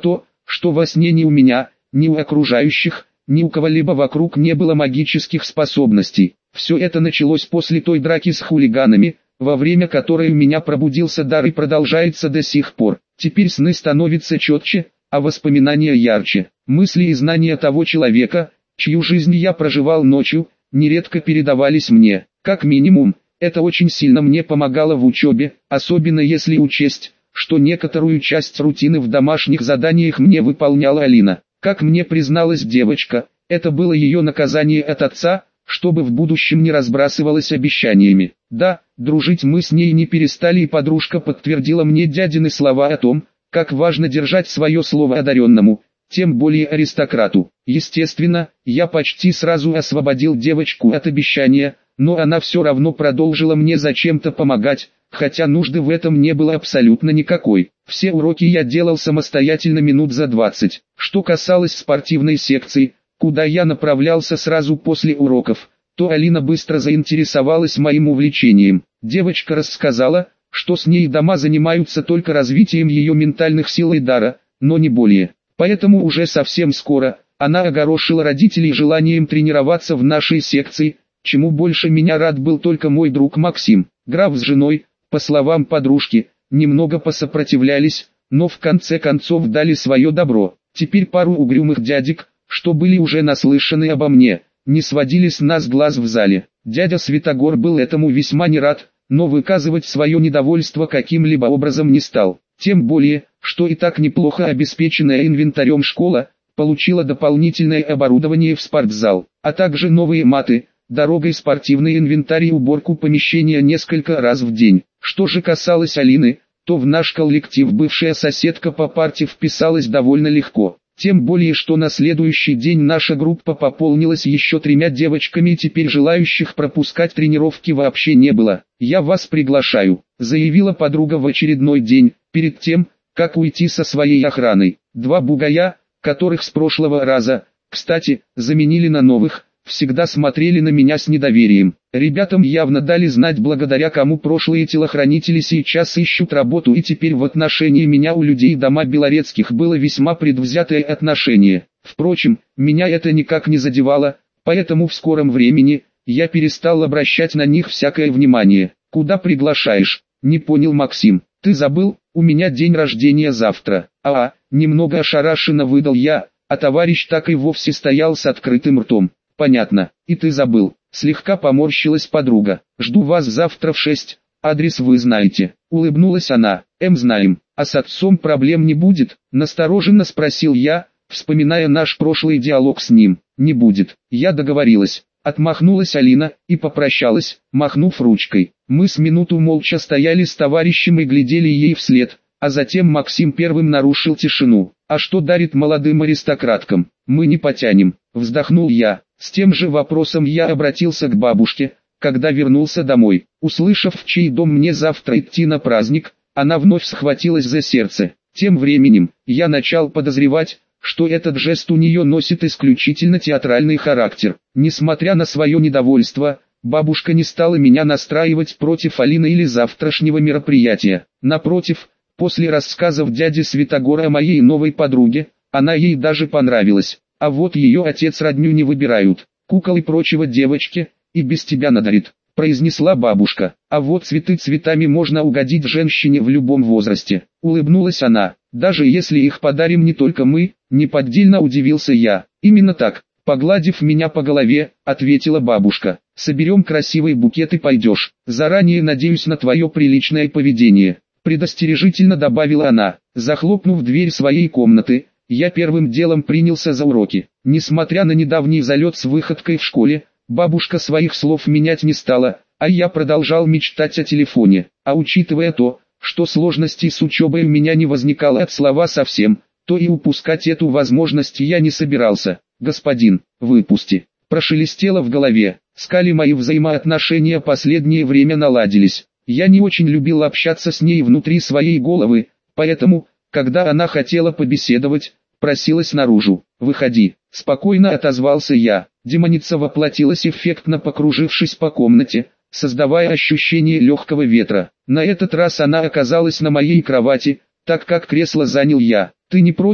[SPEAKER 1] что во сне ни у меня, ни у окружающих, ни у кого-либо вокруг не было магических способностей. Все это началось после той драки с хулиганами, во время которой у меня пробудился дар и продолжается до сих пор. Теперь сны становятся четче, а воспоминания ярче. Мысли и знания того человека, чью жизнь я проживал ночью, нередко передавались мне. Как минимум, это очень сильно мне помогало в учебе, особенно если учесть, что некоторую часть рутины в домашних заданиях мне выполняла Алина. Как мне призналась девочка, это было ее наказание от отца, чтобы в будущем не разбрасывалась обещаниями. Да, дружить мы с ней не перестали, и подружка подтвердила мне дядины слова о том, как важно держать свое слово одаренному, тем более аристократу. Естественно, я почти сразу освободил девочку от обещания, но она все равно продолжила мне зачем-то помогать, хотя нужды в этом не было абсолютно никакой. Все уроки я делал самостоятельно минут за 20. Что касалось спортивной секции, куда я направлялся сразу после уроков, то Алина быстро заинтересовалась моим увлечением. Девочка рассказала, что с ней дома занимаются только развитием ее ментальных сил и дара, но не более. Поэтому уже совсем скоро она огорошила родителей желанием тренироваться в нашей секции, чему больше меня рад был только мой друг Максим. Граф с женой, по словам подружки, немного посопротивлялись, но в конце концов дали свое добро. Теперь пару угрюмых дядек, что были уже наслышаны обо мне, не сводили с нас глаз в зале. Дядя Святогор был этому весьма не рад, но выказывать свое недовольство каким-либо образом не стал. Тем более, что и так неплохо обеспеченная инвентарем школа, получила дополнительное оборудование в спортзал, а также новые маты, дорогой спортивный инвентарь и уборку помещения несколько раз в день. Что же касалось Алины, то в наш коллектив бывшая соседка по парте вписалась довольно легко. Тем более, что на следующий день наша группа пополнилась еще 3 девочками, и теперь желающих пропускать тренировки вообще не было. «Я вас приглашаю», — заявила подруга в очередной день, перед тем, как уйти со своей охраной. 2 бугая, которых с прошлого раза, кстати, заменили на новых, всегда смотрели на меня с недоверием. Ребятам явно дали знать, благодаря кому прошлые телохранители сейчас ищут работу, и теперь в отношении меня у людей дома Белорецких было весьма предвзятое отношение. Впрочем, меня это никак не задевало, поэтому в скором времени я перестал обращать на них всякое внимание. «Куда приглашаешь?» — не понял Максим. «Ты забыл, у меня день рождения завтра». Немного ошарашенно выдал я, а товарищ так и вовсе стоял с открытым ртом. «Понятно, и ты забыл», — слегка поморщилась подруга. «Жду вас завтра в 6, адрес вы знаете», — улыбнулась она. «Знаем, а с отцом проблем не будет?» — настороженно спросил я, вспоминая наш прошлый диалог с ним. «Не будет, я договорилась», — отмахнулась Алина и попрощалась, махнув ручкой. Мы с минуту молча стояли с товарищем и глядели ей вслед, а затем Максим первым нарушил тишину. «А что дарит молодым аристократкам? Мы не потянем», — вздохнул я. С тем же вопросом я обратился к бабушке, когда вернулся домой. Услышав, в чей дом мне завтра идти на праздник, она вновь схватилась за сердце. Тем временем, я начал подозревать, что этот жест у нее носит исключительно театральный характер. Несмотря на свое недовольство, бабушка не стала меня настраивать против Алины или завтрашнего мероприятия. Напротив, после рассказов дяди Святогора о моей новой подруге, она ей даже понравилась. А вот ее отец родню не выбирают, кукол и прочего девочке, и без тебя надарит, произнесла бабушка. А вот цветы цветами, можно угодить женщине в любом возрасте, улыбнулась она. Даже если их подарим не только мы, неподдельно удивился я. Именно так, погладив меня по голове, ответила бабушка. Соберем красивый букет и пойдешь. Заранее надеюсь на твое приличное поведение, предостережительно добавила она. Захлопнув дверь своей комнаты, я первым делом принялся за уроки. Несмотря на недавний залет с выходкой в школе, бабушка своих слов менять не стала, а я продолжал мечтать о телефоне. А учитывая то, что сложностей с учебой у меня не возникало от слова совсем, то и упускать эту возможность я не собирался. «Господин, выпусти», прошелестело в голове. С Кали мои взаимоотношения последнее время наладились. Я не очень любил общаться с ней внутри своей головы, поэтому, когда она хотела побеседовать, просилась наружу. «Выходи», — спокойно отозвался я. Демоница воплотилась, эффектно покружившись по комнате, создавая ощущение легкого ветра. На этот раз она оказалась на моей кровати, так как кресло занял я. «Ты не против?»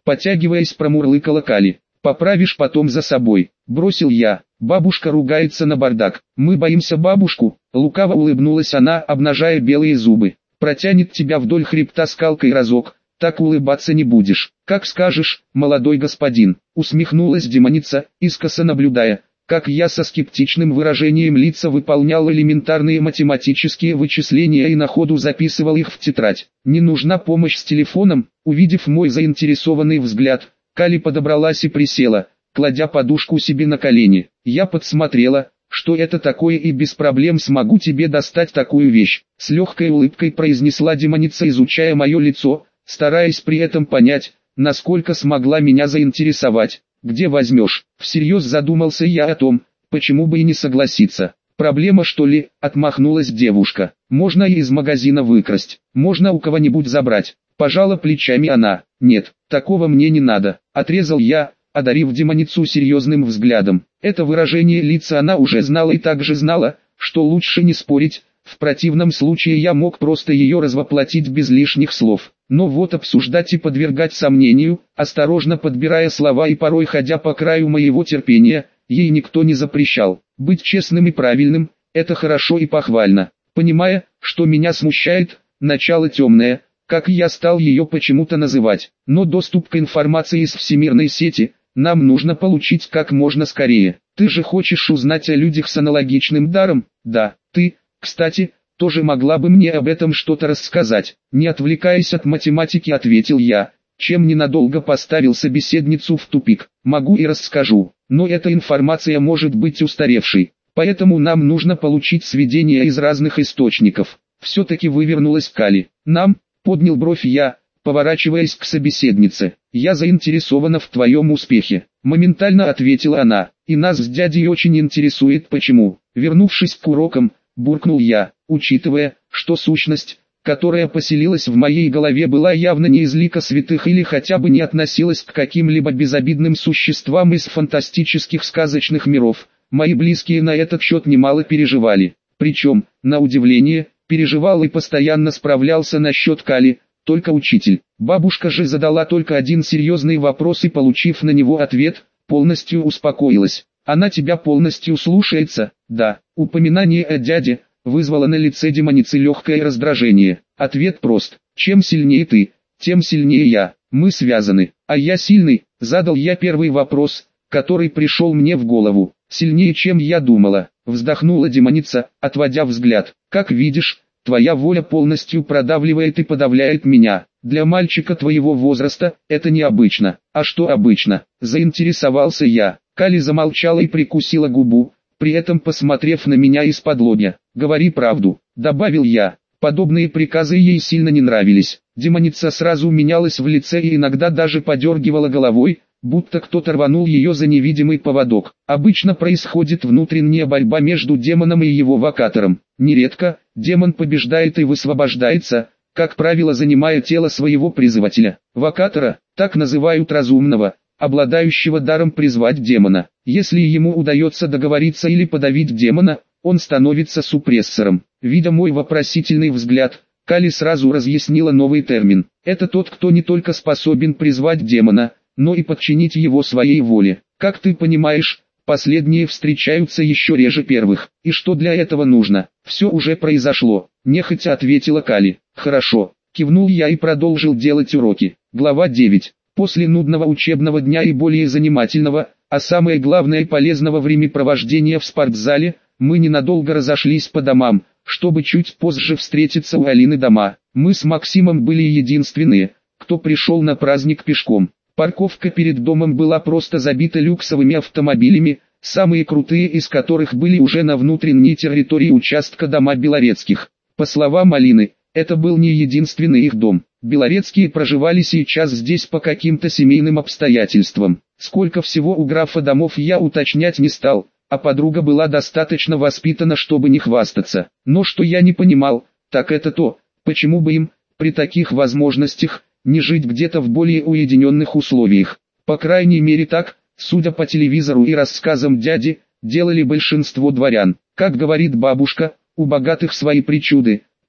[SPEAKER 1] Потягиваясь, промурлыкала Кали. Поправишь потом за собой, бросил я. Бабушка ругается на бардак. Мы боимся бабушку. Лукаво улыбнулась она, обнажая белые зубы. Протянет тебя вдоль хребта скалкой разок, так улыбаться не будешь. Как скажешь, молодой господин, усмехнулась демоница, искоса наблюдая, как я со скептичным выражением лица выполнял элементарные математические вычисления и на ходу записывал их в тетрадь. Не нужна помощь с телефоном. Увидев мой заинтересованный взгляд, Кали подобралась и присела, кладя подушку себе на колени. Я подсмотрела, что это такое, и без проблем смогу тебе достать такую вещь. С легкой улыбкой произнесла демоница, изучая мое лицо, стараясь при этом понять, насколько смогла меня заинтересовать. Где возьмешь? Всерьез задумался я о том, почему бы и не согласиться. Проблема, что ли? Отмахнулась девушка. Можно и из магазина выкрасть, можно у кого-нибудь забрать. Пожала плечами она. Нет, такого мне не надо. Отрезал я, одарив демоницу серьезным взглядом. Это выражение лица она уже знала и также знала, что лучше не спорить. В противном случае я мог просто ее развоплотить без лишних слов. Но вот обсуждать и подвергать сомнению, осторожно подбирая слова и порой ходя по краю моего терпения, ей никто не запрещал. Быть честным и правильным – это хорошо и похвально. Понимая, что меня смущает, начало темное, как я стал ее почему-то называть. Но доступ к информации из всемирной сети нам нужно получить как можно скорее. Ты же хочешь узнать о людях с аналогичным даром? Да, ты, кстати, тоже могла бы мне об этом что-то рассказать. Не отвлекаясь от математики, ответил я, чем ненадолго поставил собеседницу в тупик. Могу и расскажу, но эта информация может быть устаревшей, поэтому нам нужно получить сведения из разных источников. Все-таки вывернулась Кали. Нам, поднял бровь я, поворачиваясь к собеседнице. Я заинтересована в твоем успехе. Моментально ответила она. И нас с дядей очень интересует почему. Вернувшись к урокам, буркнул я, учитывая, что сущность, которая поселилась в моей голове, была явно не из лика святых или хотя бы не относилась к каким-либо безобидным существам из фантастических сказочных миров, мои близкие на этот счет немало переживали. Причем, на удивление, переживал и постоянно справлялся насчет Кали, только учитель. Бабушка же задала только один серьезный вопрос и, получив на него ответ, полностью успокоилась. Она тебя полностью слушается? Да. Упоминание о дяде вызвало на лице демоницы легкое раздражение. Ответ прост. Чем сильнее ты, тем сильнее я. Мы связаны. А я сильный? Задал я первый вопрос, который пришел мне в голову. Сильнее, чем я думала. Вздохнула демоница, отводя взгляд. Как видишь, твоя воля полностью продавливает и подавляет меня. Для мальчика твоего возраста это необычно. А что обычно? Заинтересовался я. Кали замолчала и прикусила губу, при этом посмотрев на меня из-под-лобья. «Говори правду», — добавил я. Подобные приказы ей сильно не нравились. Демоница сразу менялась в лице и иногда даже подергивала головой, будто кто-то рванул ее за невидимый поводок. Обычно происходит внутренняя борьба между демоном и его вокатором. Нередко, демон побеждает и высвобождается, как правило, занимая тело своего призывателя. Вокатора, так называют разумного, обладающего даром призвать демона. Если ему удается договориться или подавить демона, он становится супрессором. Видя мой вопросительный взгляд, Кали сразу разъяснила новый термин. Это тот, кто не только способен призвать демона, но и подчинить его своей воле. Как ты понимаешь, последние встречаются еще реже первых. И что для этого нужно? Все уже произошло, нехотя ответила Кали. Хорошо, кивнул я и продолжил делать уроки. Глава 9. После нудного учебного дня и более занимательного, а самое главное полезного времяпровождения в спортзале, мы ненадолго разошлись по домам, чтобы чуть позже встретиться у Алины дома. Мы с Максимом были единственные, кто пришел на праздник пешком. Парковка перед домом была просто забита люксовыми автомобилями, самые крутые из которых были уже на внутренней территории участка дома Белорецких. По словам Алины, это был не единственный их дом. Белорецкие проживали сейчас здесь по каким-то семейным обстоятельствам. Сколько всего у графа домов я уточнять не стал, а подруга была достаточно воспитана, чтобы не хвастаться. Но что я не понимал, так это то, почему бы им, при таких возможностях, не жить где-то в более уединенных условиях. По крайней мере так, судя по телевизору и рассказам дяди, делали большинство дворян. Как говорит бабушка, у богатых свои причуды,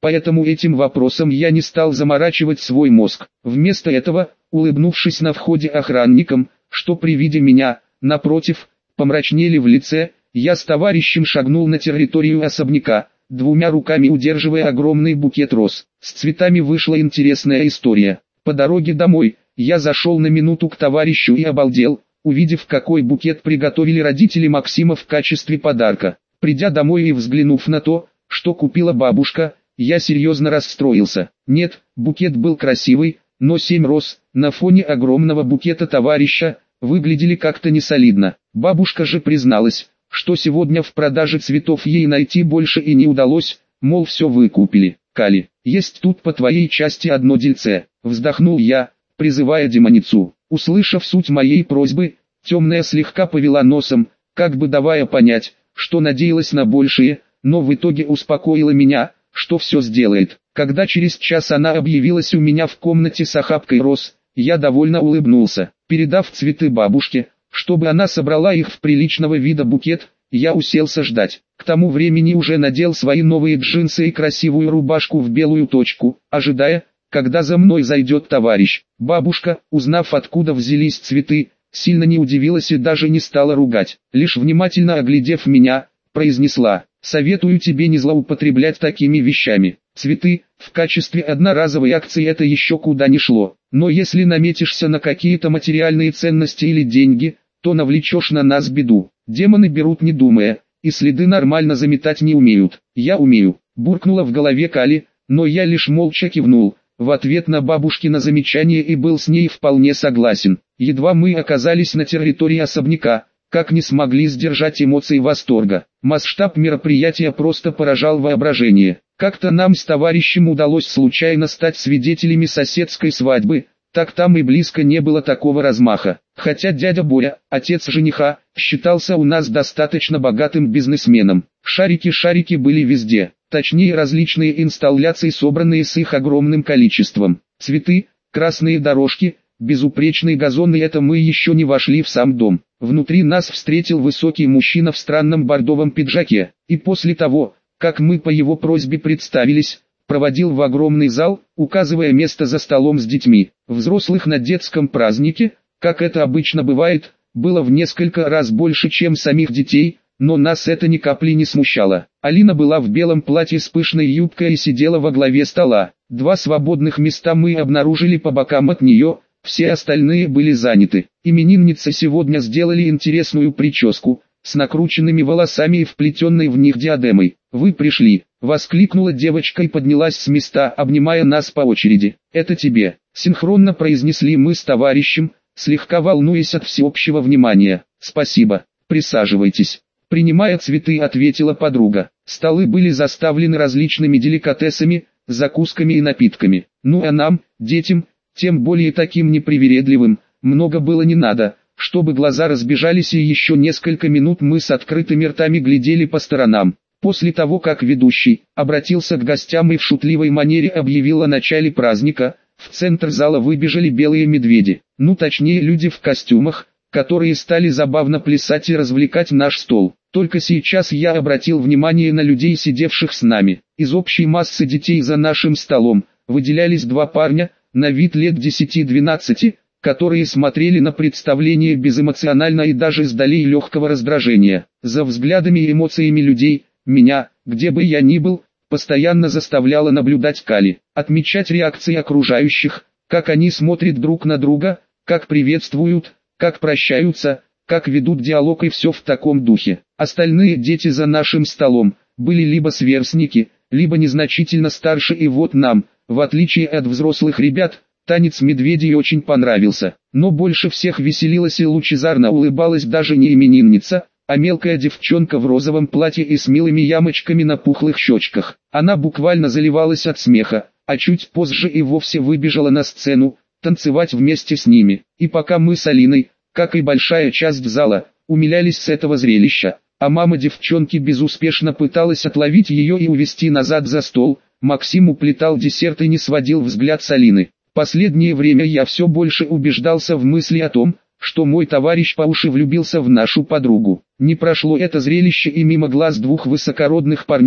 [SPEAKER 1] поэтому этим вопросом я не стал заморачивать свой мозг. Вместо этого, улыбнувшись на входе охранникам, что при виде меня, напротив, помрачнели в лице, я с товарищем шагнул на территорию особняка, двумя руками удерживая огромный букет роз. С цветами вышла интересная история. По дороге домой, я зашел на минуту к товарищу и обалдел, увидев, какой букет приготовили родители Максима в качестве подарка. Придя домой и взглянув на то, что купила бабушка, я серьезно расстроился. Нет, букет был красивый, но 7 роз, на фоне огромного букета товарища, выглядели как-то несолидно. Бабушка же призналась, что сегодня в продаже цветов ей найти больше и не удалось, мол, все выкупили. Кали, есть тут по твоей части одно дельце. Вздохнул я, призывая демоницу. Услышав суть моей просьбы, темная слегка повела носом, как бы давая понять, что надеялась на большее, но в итоге успокоила меня, что все сделает. Когда через час она объявилась у меня в комнате с охапкой роз, я довольно улыбнулся. Передав цветы бабушке, чтобы она собрала их в приличного вида букет, я уселся ждать. К тому времени уже надел свои новые джинсы и красивую рубашку в белую точку, ожидая, когда за мной зайдет товарищ. Бабушка, узнав, откуда взялись цветы, сильно не удивилась и даже не стала ругать. Лишь внимательно оглядев меня, произнесла: «Советую тебе не злоупотреблять такими вещами. Цветы, в качестве одноразовой акции это еще куда ни шло. Но если наметишься на какие-то материальные ценности или деньги, то навлечешь на нас беду. Демоны берут не думая, и следы нормально заметать не умеют». «Я умею», буркнула в голове Кали, но я лишь молча кивнул в ответ на бабушкино замечание и был с ней вполне согласен. Едва мы оказались на территории особняка, как не смогли сдержать эмоции восторга. Масштаб мероприятия просто поражал воображение. Как-то нам с товарищем удалось случайно стать свидетелями соседской свадьбы, так там и близко не было такого размаха. Хотя дядя Боря, отец жениха, считался у нас достаточно богатым бизнесменом. Шарики были везде, точнее различные инсталляции, собранные с их огромным количеством. Цветы, красные дорожки, безупречный газон, и это мы еще не вошли в сам дом. Внутри нас встретил высокий мужчина в странном бордовом пиджаке, и после того, как мы по его просьбе представились, проводил в огромный зал, указывая место за столом с детьми. Взрослых на детском празднике, как это обычно бывает, было в несколько раз больше, чем самих детей, но нас это ни капли не смущало. Алина была в белом платье с пышной юбкой и сидела во главе стола. 2 свободных места мы обнаружили по бокам от нее, все остальные были заняты. Именинницы сегодня сделали интересную прическу, с накрученными волосами и вплетенной в них диадемой. «Вы пришли!» — воскликнула девочка и поднялась с места, обнимая нас по очереди. «Это тебе!» — синхронно произнесли мы с товарищем, слегка волнуясь от всеобщего внимания. «Спасибо, присаживайтесь!» Принимая цветы, ответила подруга. Столы были заставлены различными деликатесами, закусками и напитками. Ну а нам, детям, тем более таким непривередливым, много было не надо, чтобы глаза разбежались, и еще несколько минут мы с открытыми ртами глядели по сторонам. После того, как ведущий обратился к гостям и в шутливой манере объявил о начале праздника, в центр зала выбежали белые медведи, ну точнее люди в костюмах, которые стали забавно плясать и развлекать наш стол. Только сейчас я обратил внимание на людей, сидевших с нами. Из общей массы детей за нашим столом выделялись 2 парня, на вид лет 10-12, которые смотрели на представление безэмоционально и даже с долей легкого раздражения. За взглядами и эмоциями людей, меня, где бы я ни был, постоянно заставляла наблюдать Кали, отмечать реакции окружающих, как они смотрят друг на друга, как приветствуют, как прощаются, как ведут диалог и все в таком духе. Остальные дети за нашим столом были либо сверстники, либо незначительно старше, и вот нам, в отличие от взрослых ребят, танец медведей очень понравился. Но больше всех веселилась и лучезарно улыбалась даже не именинница, а мелкая девчонка в розовом платье и с милыми ямочками на пухлых щечках. Она буквально заливалась от смеха, а чуть позже и вовсе выбежала на сцену, танцевать вместе с ними. И пока мы с Алиной, как и большая часть зала, умилялись с этого зрелища, а мама девчонки безуспешно пыталась отловить ее и увести назад за стол, Максим уплетал десерт и не сводил взгляд с Алины. Последнее время я все больше убеждался в мысли о том, что мой товарищ по уши влюбился в нашу подругу. Не прошло это зрелище и мимо глаз 2 высокородных парней,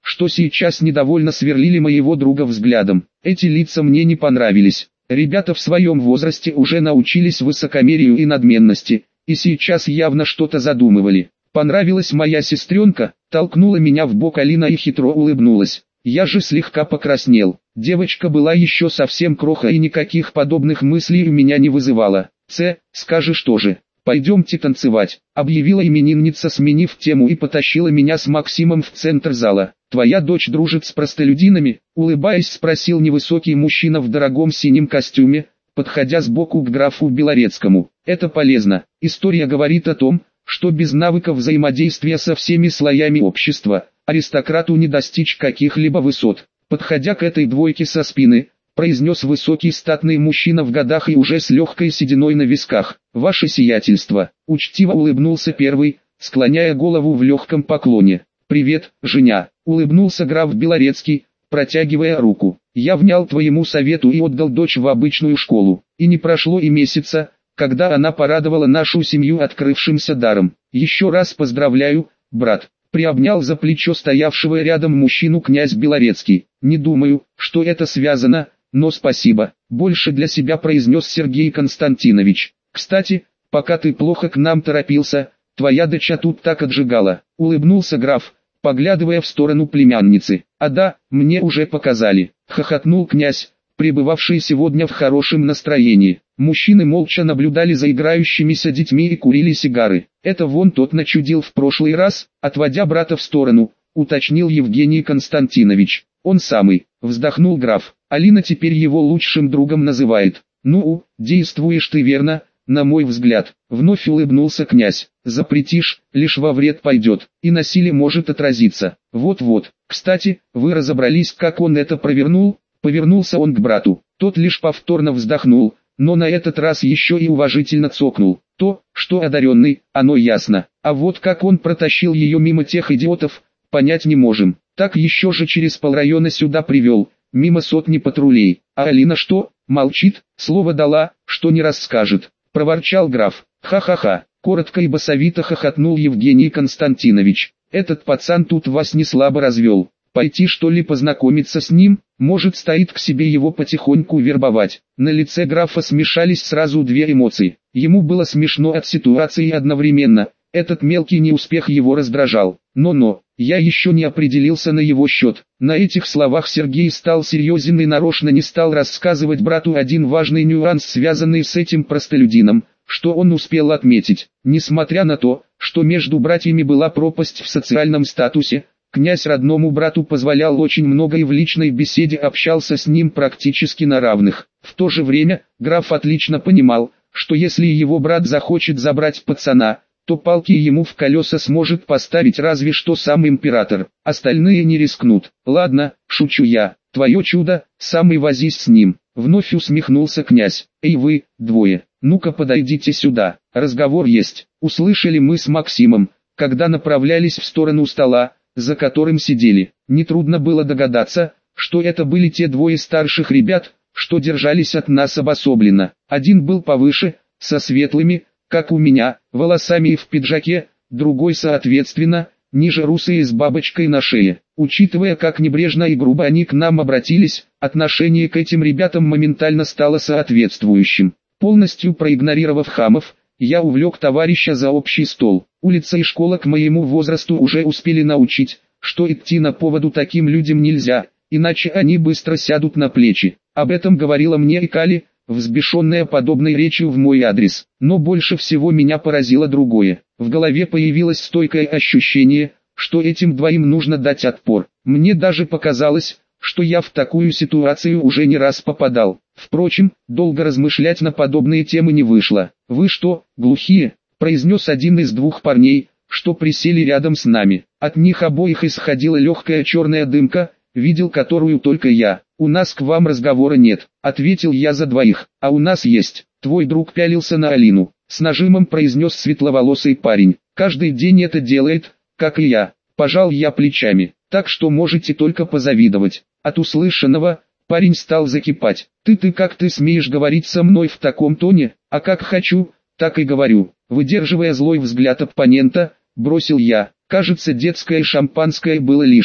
[SPEAKER 1] что сейчас недовольно сверлили моего друга взглядом. Эти лица мне не понравились. Ребята в своем возрасте уже научились высокомерию и надменности, и сейчас явно что-то задумывали. Понравилась моя сестренка, толкнула меня в бок Алина и хитро улыбнулась. Я же слегка покраснел. Девочка была еще совсем кроха и никаких подобных мыслей у меня не вызывала. Скажешь тоже. «Пойдемте танцевать», — объявила именинница, сменив тему, и потащила меня с Максимом в центр зала. «Твоя дочь дружит с простолюдинами?» — улыбаясь, спросил невысокий мужчина в дорогом синем костюме, подходя сбоку к графу Белорецкому. «Это полезно. История говорит о том, что без навыков взаимодействия со всеми слоями общества, аристократу не достичь каких-либо высот». Подходя к этой двойке со спины, произнес высокий статный мужчина в годах и уже с легкой сединой на висках. «Ваше сиятельство», — учтиво улыбнулся первый, склоняя голову в легком поклоне. «Привет, Женя», — улыбнулся граф Белорецкий, протягивая руку. «Я внял твоему совету и отдал дочь в обычную школу. И не прошло и месяца, когда она порадовала нашу семью открывшимся даром. Еще раз поздравляю, брат». Приобнял за плечо стоявшего рядом мужчину князь Белорецкий. «Не думаю, что это связано, но спасибо», — больше для себя произнес Сергей Константинович. «Кстати, пока ты плохо к нам торопился, твоя дочь тут так отжигала», — улыбнулся граф, поглядывая в сторону племянницы. «А да, мне уже показали», — хохотнул князь, пребывавший сегодня в хорошем настроении. Мужчины молча наблюдали за играющимися детьми и курили сигары. «Это вон тот начудил в прошлый раз», — отводя брата в сторону, уточнил Евгений Константинович. «Он самый», — вздохнул граф. «Алина теперь его лучшим другом называет». «Ну, действуешь ты верно, на мой взгляд», — вновь улыбнулся князь. «Запретишь, лишь во вред пойдет, и насилие может отразиться. Вот-вот, кстати, вы разобрались, как он это провернул?» Повернулся он к брату. Тот лишь повторно вздохнул, но на этот раз еще и уважительно цокнул. То, что одаренный, оно ясно. А вот как он протащил ее мимо тех идиотов, понять не можем. Так еще же через полрайона сюда привел, мимо сотни патрулей. А Алина что, молчит, слово дала, что не расскажет. Проворчал граф. «Ха-ха-ха», коротко и басовито хохотнул Евгений Константинович. «Этот пацан тут вас не слабо развел. Пойти что ли познакомиться с ним, может стоит к себе его потихоньку вербовать». На лице графа смешались сразу две эмоции. Ему было смешно от ситуации и одновременно, этот мелкий неуспех его раздражал. Но, я еще не определился на его счет. На этих словах Сергей стал серьезен и нарочно не стал рассказывать брату один важный нюанс, связанный с этим простолюдином, что он успел отметить. Несмотря на то, что между братьями была пропасть в социальном статусе, князь родному брату позволял очень много и в личной беседе общался с ним практически на равных. В то же время, граф отлично понимал, что если его брат захочет забрать пацана, то палки ему в колеса сможет поставить разве что сам император. Остальные не рискнут. «Ладно, шучу я, твое чудо, сам и возись с ним», — вновь усмехнулся князь. «Эй вы, двое, ну-ка подойдите сюда, разговор есть», — услышали мы с Максимом, когда направлялись в сторону стола, за которым сидели. Нетрудно было догадаться, что это были те двое старших ребят, что держались от нас обособленно. Один был повыше, со светлыми, как у меня, волосами и в пиджаке, другой соответственно, ниже, русые с бабочкой на шее. Учитывая, как небрежно и грубо они к нам обратились, отношение к этим ребятам моментально стало соответствующим. Полностью проигнорировав хамов, я увлек товарища за общий стол. Улица и школа к моему возрасту уже успели научить, что идти на поводу таким людям нельзя, иначе они быстро сядут на плечи. Об этом говорила мне и Кали, взбешенная подобной речью в мой адрес. Но больше всего меня поразило другое. В голове появилось стойкое ощущение, что этим двоим нужно дать отпор. Мне даже показалось, что я в такую ситуацию уже не раз попадал. Впрочем, долго размышлять на подобные темы не вышло. «Вы что, глухие?» – произнес один из двух парней, что присели рядом с нами. От них обоих исходила легкая черная дымка, видел которую только я. «У нас к вам разговора нет», — ответил я за двоих. «А у нас есть. Твой друг пялился на Алину», — с нажимом произнес светловолосый парень. «Каждый день это делает, как и я». Пожал я плечами. «Так что можете только позавидовать». От услышанного парень стал закипать. Ты как ты смеешь говорить со мной в таком тоне? А как хочу, так и говорю». Выдерживая злой взгляд оппонента, бросил я. Кажется, детское шампанское было лишним.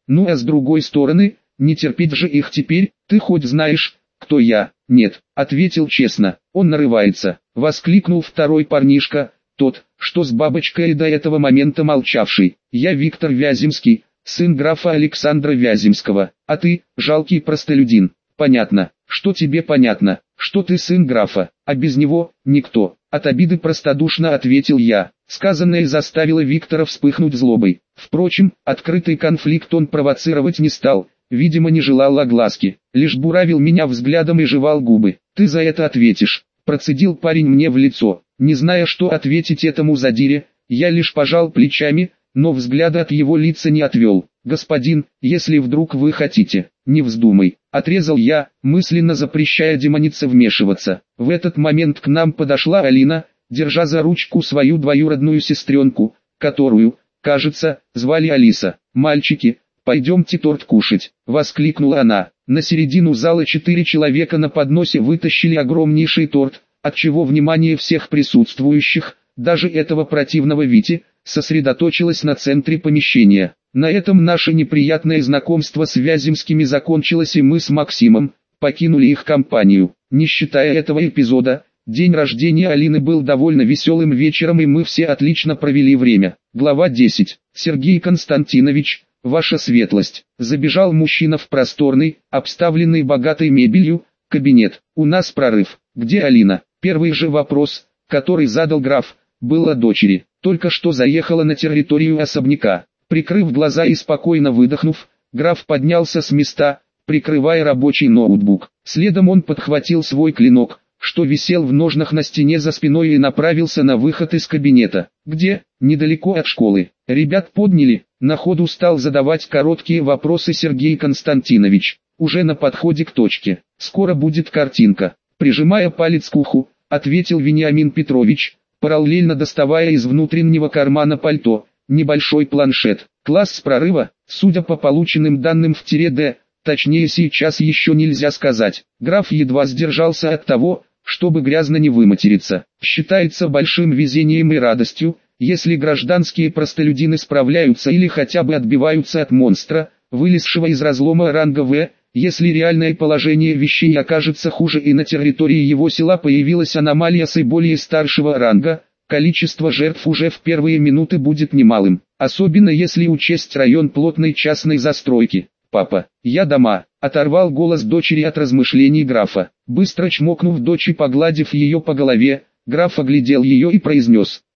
[SPEAKER 1] Ну а с другой стороны, не терпеть же их теперь, ты хоть знаешь, кто я? Нет, ответил честно, он нарывается, воскликнул второй парнишка, тот, что с бабочкой до этого момента молчавший. Я Виктор Вяземский, сын графа Александра Вяземского, а ты, жалкий простолюдин. Понятно, что тебе понятно, что ты сын графа, а без него, никто. От обиды простодушно ответил я. Сказанное заставило Виктора вспыхнуть злобой. Впрочем, открытый конфликт он провоцировать не стал, видимо не желал огласки, лишь буравил меня взглядом и жевал губы. Ты за это ответишь, процедил парень мне в лицо. Не зная, что ответить этому задире, я лишь пожал плечами, но взгляда от его лица не отвел. «Господин, если вдруг вы хотите, не вздумай», — отрезал я, мысленно запрещая демонице вмешиваться. В этот момент к нам подошла Алина, держа за ручку свою двоюродную сестренку, которую, кажется, звали Алиса. «Мальчики, пойдемте торт кушать», — воскликнула она. На середину зала 4 человека на подносе вытащили огромнейший торт, отчего внимание всех присутствующих, даже этого противного Вити, сосредоточилось на центре помещения. На этом наше неприятное знакомство с Вяземскими закончилось, и мы с Максимом покинули их компанию. Не считая этого эпизода, день рождения Алины был довольно веселым вечером, и мы все отлично провели время. Глава 10. Сергей Константинович, ваша светлость. Забежал мужчина в просторный, обставленный богатой мебелью, кабинет. У нас прорыв. Где Алина? Первый же вопрос, который задал граф, был о дочери. Только что заехала на территорию особняка. Прикрыв глаза и спокойно выдохнув, граф поднялся с места, прикрывая рабочий ноутбук. Следом он подхватил свой клинок, что висел в ножнах на стене за спиной, и направился на выход из кабинета. Где? Недалеко от школы. Ребят подняли. На ходу стал задавать короткие вопросы Сергей Константинович. Уже на подходе к точке. Скоро будет картинка. Прижимая палец к уху, ответил Вениамин Петрович, параллельно доставая из внутреннего кармана пальто небольшой планшет. Класс прорыва, судя по полученным данным в -д, точнее сейчас еще нельзя сказать. Граф едва сдержался от того, чтобы грязно не выматериться. Считается большим везением и радостью, если гражданские простолюдины справляются или хотя бы отбиваются от монстра, вылезшего из разлома ранга В. Если реальное положение вещей окажется хуже и на территории его села появилась аномалия с более старшего ранга, количество жертв уже в первые минуты будет немалым, особенно если учесть район плотной частной застройки. «Папа, я дома», — оторвал голос дочери от размышлений графа. Быстро чмокнув дочь и погладив ее по голове, граф оглядел ее и произнес: